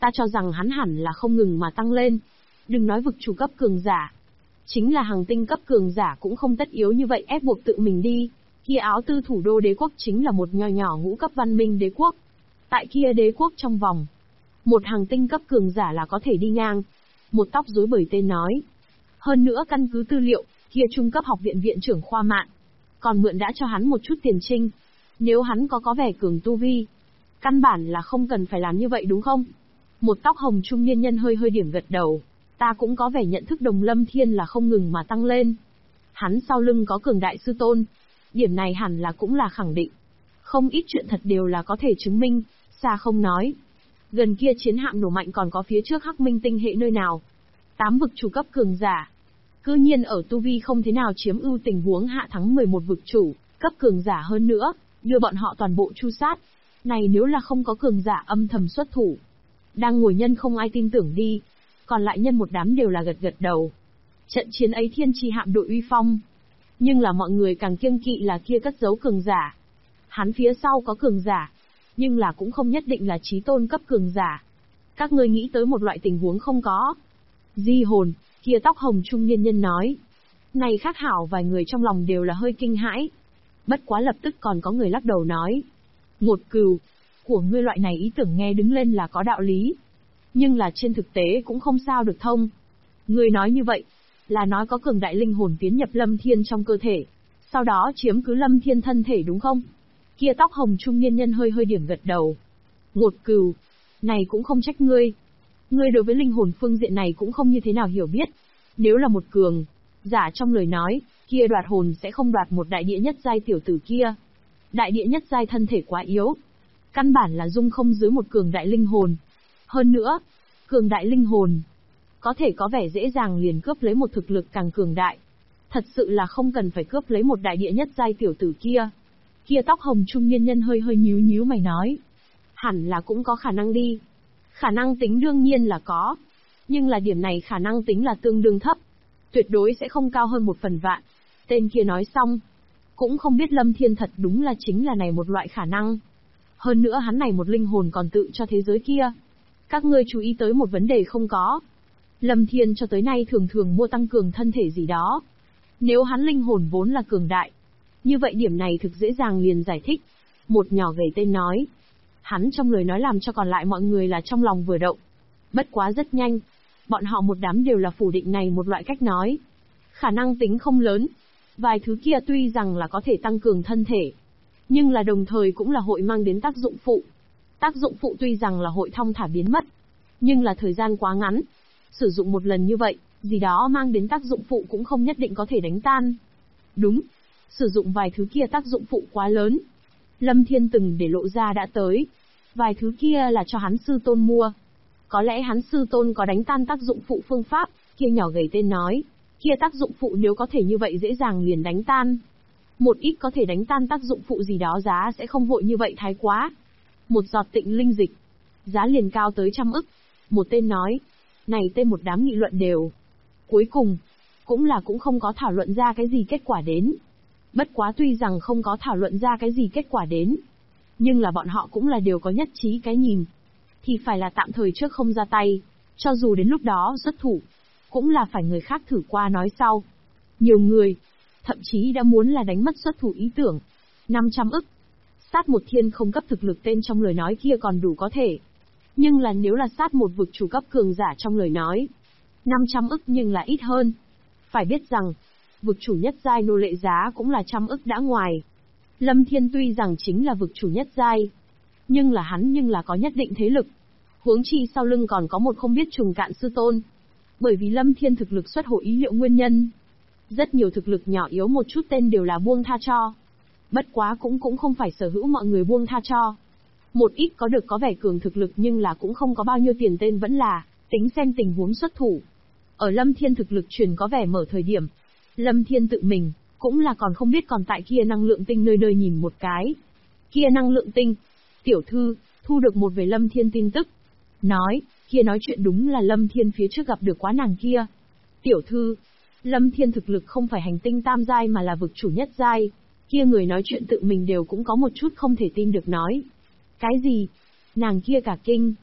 Ta cho rằng hắn hẳn là không ngừng mà tăng lên. Đừng nói vực chủ cấp cường giả. Chính là hàng tinh cấp cường giả cũng không tất yếu như vậy ép buộc tự mình đi. Kia Áo Tư thủ đô đế quốc chính là một nho nhỏ ngũ cấp văn minh đế quốc. Tại kia đế quốc trong vòng, một hàng tinh cấp cường giả là có thể đi ngang. Một tóc rối bời tên nói. Hơn nữa căn cứ tư liệu, kia trung cấp học viện viện trưởng khoa mạng. Còn mượn đã cho hắn một chút tiền trinh. Nếu hắn có vẻ cường tu vi, căn bản là không cần phải làm như vậy đúng không? Một tóc hồng trung niên nhân hơi điểm gật đầu. Ta cũng có vẻ nhận thức Đồng Lâm Thiên là không ngừng mà tăng lên. Hắn sau lưng có cường đại sư tôn. Điểm này hẳn là cũng là khẳng định. Không ít chuyện thật đều là có thể chứng minh, xa không nói. Gần kia chiến hạm nổ mạnh còn có phía trước Hắc Minh tinh hệ nơi nào. 8 vực chủ cấp cường giả. Cư nhiên ở tu vi không thế nào chiếm ưu tình huống hạ thắng 11 vực chủ, cấp cường giả hơn nữa, đưa bọn họ toàn bộ tru sát. Này nếu là không có cường giả âm thầm xuất thủ. Đang ngồi nhân không ai tin tưởng đi. Còn lại nhân một đám đều là gật đầu. Trận chiến ấy thiên chi hạm đội uy phong. Nhưng là mọi người càng kiêng kỵ là kia cất giấu cường giả. Hắn phía sau có cường giả. Nhưng là cũng không nhất định là chí tôn cấp cường giả. Các ngươi nghĩ tới một loại tình huống không có. Di hồn, kia tóc hồng trung niên nhân nói. Này khác hảo vài người trong lòng đều là hơi kinh hãi. Bất quá lập tức còn có người lắc đầu nói. Ngột cừu, của ngươi loại này ý tưởng nghe đứng lên là có đạo lý. Nhưng là trên thực tế cũng không sao được thông. Ngươi nói như vậy, là nói có cường đại linh hồn tiến nhập Lâm Thiên trong cơ thể. Sau đó chiếm cứ Lâm Thiên thân thể đúng không? Kia tóc hồng trung niên nhân hơi điểm gật đầu. Ngột cừu, này cũng không trách ngươi. Ngươi đối với linh hồn phương diện này cũng không như thế nào hiểu biết. Nếu là một cường giả trong lời nói, kia đoạt hồn sẽ không đoạt một đại địa nhất giai tiểu tử kia. Đại địa nhất giai thân thể quá yếu. Căn bản là dung không dưới một cường đại linh hồn. Hơn nữa, cường đại linh hồn có thể có vẻ dễ dàng liền cướp lấy một thực lực càng cường đại. Thật sự là không cần phải cướp lấy một đại địa nhất giai tiểu tử kia. Kia tóc hồng trung niên nhân hơi nhíu mày nói. Hẳn là cũng có khả năng đi. Khả năng tính đương nhiên là có. Nhưng là điểm này khả năng tính là tương đương thấp. Tuyệt đối sẽ không cao hơn 1/1000. Tên kia nói xong. Cũng không biết Lâm Thiên thật đúng là chính là này một loại khả năng. Hơn nữa hắn này một linh hồn còn tự cho thế giới kia. Các ngươi chú ý tới một vấn đề không có. Lâm Thiên cho tới nay thường mua tăng cường thân thể gì đó. Nếu hắn linh hồn vốn là cường đại, như vậy điểm này thực dễ dàng liền giải thích. Một nhỏ gầy tên nói. Hắn trong lời nói làm cho còn lại mọi người là trong lòng vừa động. Bất quá rất nhanh. Bọn họ một đám đều là phủ định này một loại cách nói. Khả năng tính không lớn. Vài thứ kia tuy rằng là có thể tăng cường thân thể, nhưng là đồng thời cũng là hội mang đến tác dụng phụ. Tác dụng phụ tuy rằng là hội thong thả biến mất, nhưng là thời gian quá ngắn. Sử dụng một lần như vậy, gì đó mang đến tác dụng phụ cũng không nhất định có thể đánh tan. Đúng, sử dụng vài thứ kia tác dụng phụ quá lớn. Lâm Thiên từng để lộ ra đã tới. Vài thứ kia là cho hắn sư tôn mua. Có lẽ hắn sư tôn có đánh tan tác dụng phụ phương pháp, kia nhỏ gầy tên nói. Kia tác dụng phụ nếu có thể như vậy dễ dàng liền đánh tan. Một ít có thể đánh tan tác dụng phụ gì đó giá sẽ không vội như vậy thái quá. Một giọt tịnh linh dịch, giá liền cao tới 100 ức. Một tên nói, này tên một đám nghị luận đều. Cuối cùng, cũng không có thảo luận ra cái gì kết quả đến. Bất quá tuy rằng không có thảo luận ra cái gì kết quả đến, nhưng là bọn họ cũng là đều có nhất trí cái nhìn. Thì phải là tạm thời trước không ra tay, cho dù đến lúc đó xuất thủ, cũng là phải người khác thử qua nói sau. Nhiều người, thậm chí đã muốn là đánh mất xuất thủ ý tưởng. 500 ức. Sát một thiên không cấp thực lực tên trong lời nói kia còn đủ có thể. Nhưng là nếu là sát một vực chủ cấp cường giả trong lời nói, 500 ức nhưng là ít hơn. Phải biết rằng, vực chủ nhất giai nô lệ giá cũng là 100 ức đã ngoài. Lâm Thiên tuy rằng chính là vực chủ nhất giai, nhưng là hắn là có nhất định thế lực. Huống chi sau lưng còn có một không biết trùng cạn sư tôn. Bởi vì Lâm Thiên thực lực xuất hộ ý liệu nguyên nhân, rất nhiều thực lực nhỏ yếu một chút tên đều là buông tha cho. Bất quá cũng không phải sở hữu mọi người buông tha cho. Một ít có được có vẻ cường thực lực nhưng là cũng không có bao nhiêu tiền tên vẫn là tính xem tình huống xuất thủ. Ở Lâm Thiên thực lực truyền có vẻ mở thời điểm, Lâm Thiên tự mình cũng là còn không biết còn tại kia năng lượng tinh nơi nơi nhìn một cái. Kia năng lượng tinh, tiểu thư thu được một về Lâm Thiên tin tức. Nói, kia nói chuyện đúng là Lâm Thiên phía trước gặp được quá nàng kia. Tiểu thư, Lâm Thiên thực lực không phải hành tinh tam giai mà là vực chủ nhất giai. Kia người nói chuyện tự mình đều cũng có một chút không thể tin được nói. Cái gì? Nàng kia cả kinh.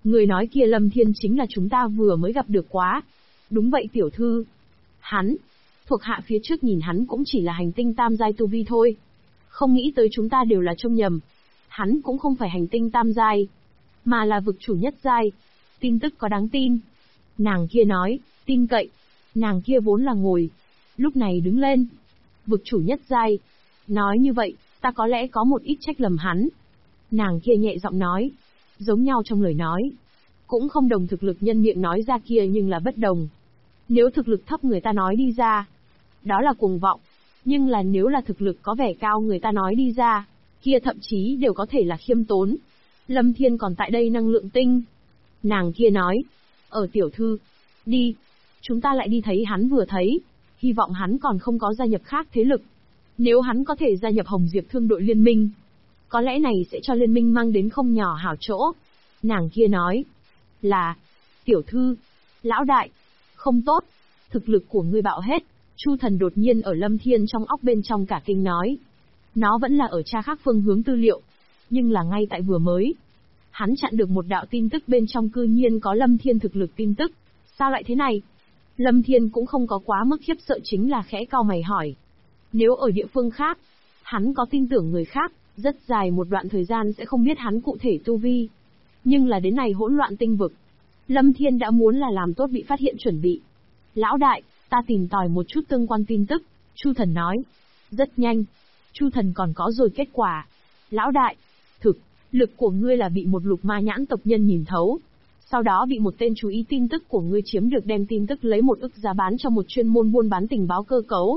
Người nói kia Lâm Thiên chính là chúng ta vừa mới gặp được quá. Đúng vậy tiểu thư. Hắn, thuộc hạ phía trước nhìn hắn cũng chỉ là hành tinh tam giai tu vi thôi. Không nghĩ tới chúng ta đều là trông nhầm. Hắn cũng không phải hành tinh tam giai, mà là vực chủ nhất giai. Tin tức có đáng tin. Nàng kia nói, tin cậy. Nàng kia vốn là ngồi, lúc này đứng lên. Vực chủ nhất giai. Nói như vậy, ta có lẽ có một ít trách lầm hắn. Nàng kia nhẹ giọng nói, giống nhau trong lời nói. Cũng không đồng thực lực nhân miệng nói ra kia nhưng là bất đồng. Nếu thực lực thấp người ta nói đi ra, đó là cuồng vọng. Nhưng là nếu là thực lực có vẻ cao người ta nói đi ra, kia thậm chí đều có thể là khiêm tốn. Lâm Thiên còn tại đây năng lượng tinh. Nàng kia nói, tiểu thư, đi. Chúng ta lại đi thấy hắn vừa thấy. Hy vọng hắn còn không có gia nhập khác thế lực. Nếu hắn có thể gia nhập Hồng Diệp Thương đội liên minh, có lẽ này sẽ cho liên minh mang đến không nhỏ hảo chỗ. Nàng kia nói, là, tiểu thư, lão đại, không tốt, thực lực của ngươi bạo hết. Chu Thần đột nhiên ở Lâm Thiên trong óc bên trong cả kinh nói. Nó vẫn là ở tra khác phương hướng tư liệu, nhưng là ngay tại vừa mới. Hắn chặn được một đạo tin tức bên trong cư nhiên có Lâm Thiên thực lực tin tức. Sao lại thế này? Lâm Thiên cũng không có quá mức khiếp sợ chính là khẽ cau mày hỏi. Nếu ở địa phương khác, hắn có tin tưởng người khác, rất dài một đoạn thời gian sẽ không biết hắn cụ thể tu vi. Nhưng là đến này hỗn loạn tinh vực, Lâm Thiên đã muốn là làm tốt bị phát hiện chuẩn bị. Lão đại, ta tìm tòi một chút tương quan tin tức, Chu Thần nói. Rất nhanh, Chu Thần còn có rồi kết quả. Lão đại, thực lực của ngươi là bị một lục ma nhãn tộc nhân nhìn thấu. Sau đó bị một tên chú ý tin tức của ngươi chiếm được đem tin tức lấy 1 ức giá bán cho một chuyên môn buôn bán tình báo cơ cấu.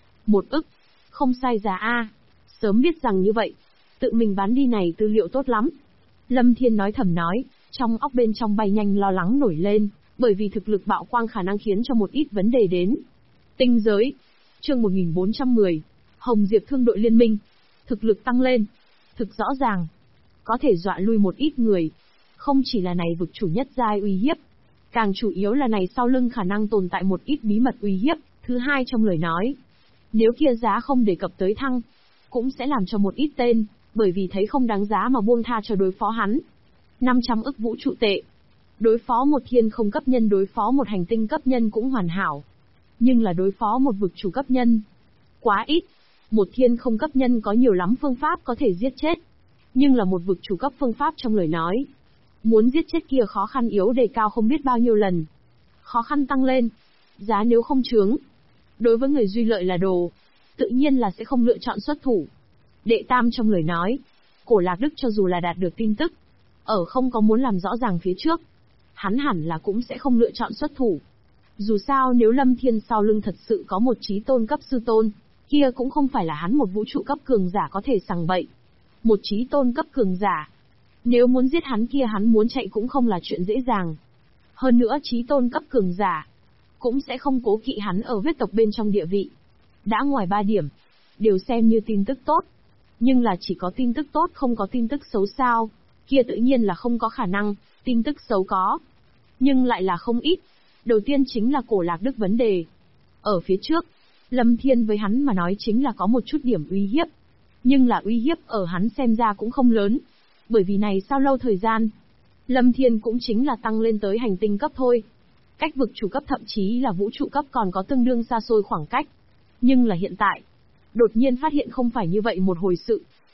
1 ức, không sai giá A. Sớm biết rằng như vậy, tự mình bán đi này tư liệu tốt lắm. Lâm Thiên nói thầm nói, trong óc bên trong bay nhanh lo lắng nổi lên, bởi vì thực lực bạo quang khả năng khiến cho một ít vấn đề đến. Tinh giới, chương 1410, Hồng Diệp Thương đội liên minh, thực lực tăng lên, thực rõ ràng, có thể dọa lui một ít người. Không chỉ là này vực chủ nhất giai uy hiếp, càng chủ yếu là này sau lưng khả năng tồn tại một ít bí mật uy hiếp. Thứ hai trong lời nói, nếu kia giá không đề cập tới thăng, cũng sẽ làm cho một ít tên, bởi vì thấy không đáng giá mà buông tha cho đối phó hắn. 500 ức vũ trụ tệ. Đối phó một thiên không cấp nhân, đối phó một hành tinh cấp nhân cũng hoàn hảo. Nhưng là đối phó một vực chủ cấp nhân, quá ít. Một thiên không cấp nhân có nhiều lắm phương pháp có thể giết chết. Nhưng là một vực chủ cấp phương pháp trong lời nói, muốn giết chết kia khó khăn yếu đề cao không biết bao nhiêu lần. Khó khăn tăng lên, giá nếu không chướng. Đối với người duy lợi là đồ, tự nhiên là sẽ không lựa chọn xuất thủ. Đệ tam trong lời nói, Cổ Lạc Đức cho dù là đạt được tin tức, ở không có muốn làm rõ ràng phía trước, hắn hẳn là cũng sẽ không lựa chọn xuất thủ. Dù sao nếu Lâm Thiên sau lưng thật sự có một chí tôn cấp sư tôn, kia cũng không phải là hắn một vũ trụ cấp cường giả có thể sằng bậy. Một chí tôn cấp cường giả, nếu muốn giết hắn kia hắn muốn chạy cũng không là chuyện dễ dàng. Hơn nữa chí tôn cấp cường giả, cũng sẽ không cố kỵ hắn ở huyết tộc bên trong địa vị. Đã ngoài 3 điểm, đều xem như tin tức tốt. Nhưng là chỉ có tin tức tốt không có tin tức xấu sao, kia tự nhiên là không có khả năng, tin tức xấu có. Nhưng lại là không ít. Đầu tiên chính là Cổ Lạc Đức vấn đề. Ở phía trước, Lâm Thiên với hắn mà nói chính là có một chút điểm uy hiếp. Nhưng là uy hiếp ở hắn xem ra cũng không lớn. Bởi vì này sau lâu thời gian, Lâm Thiên cũng chính là tăng lên tới hành tinh cấp thôi. Cách vực chủ cấp thậm chí là vũ trụ cấp còn có tương đương xa xôi khoảng cách. Nhưng là hiện tại, đột nhiên phát hiện không phải như vậy một hồi sự.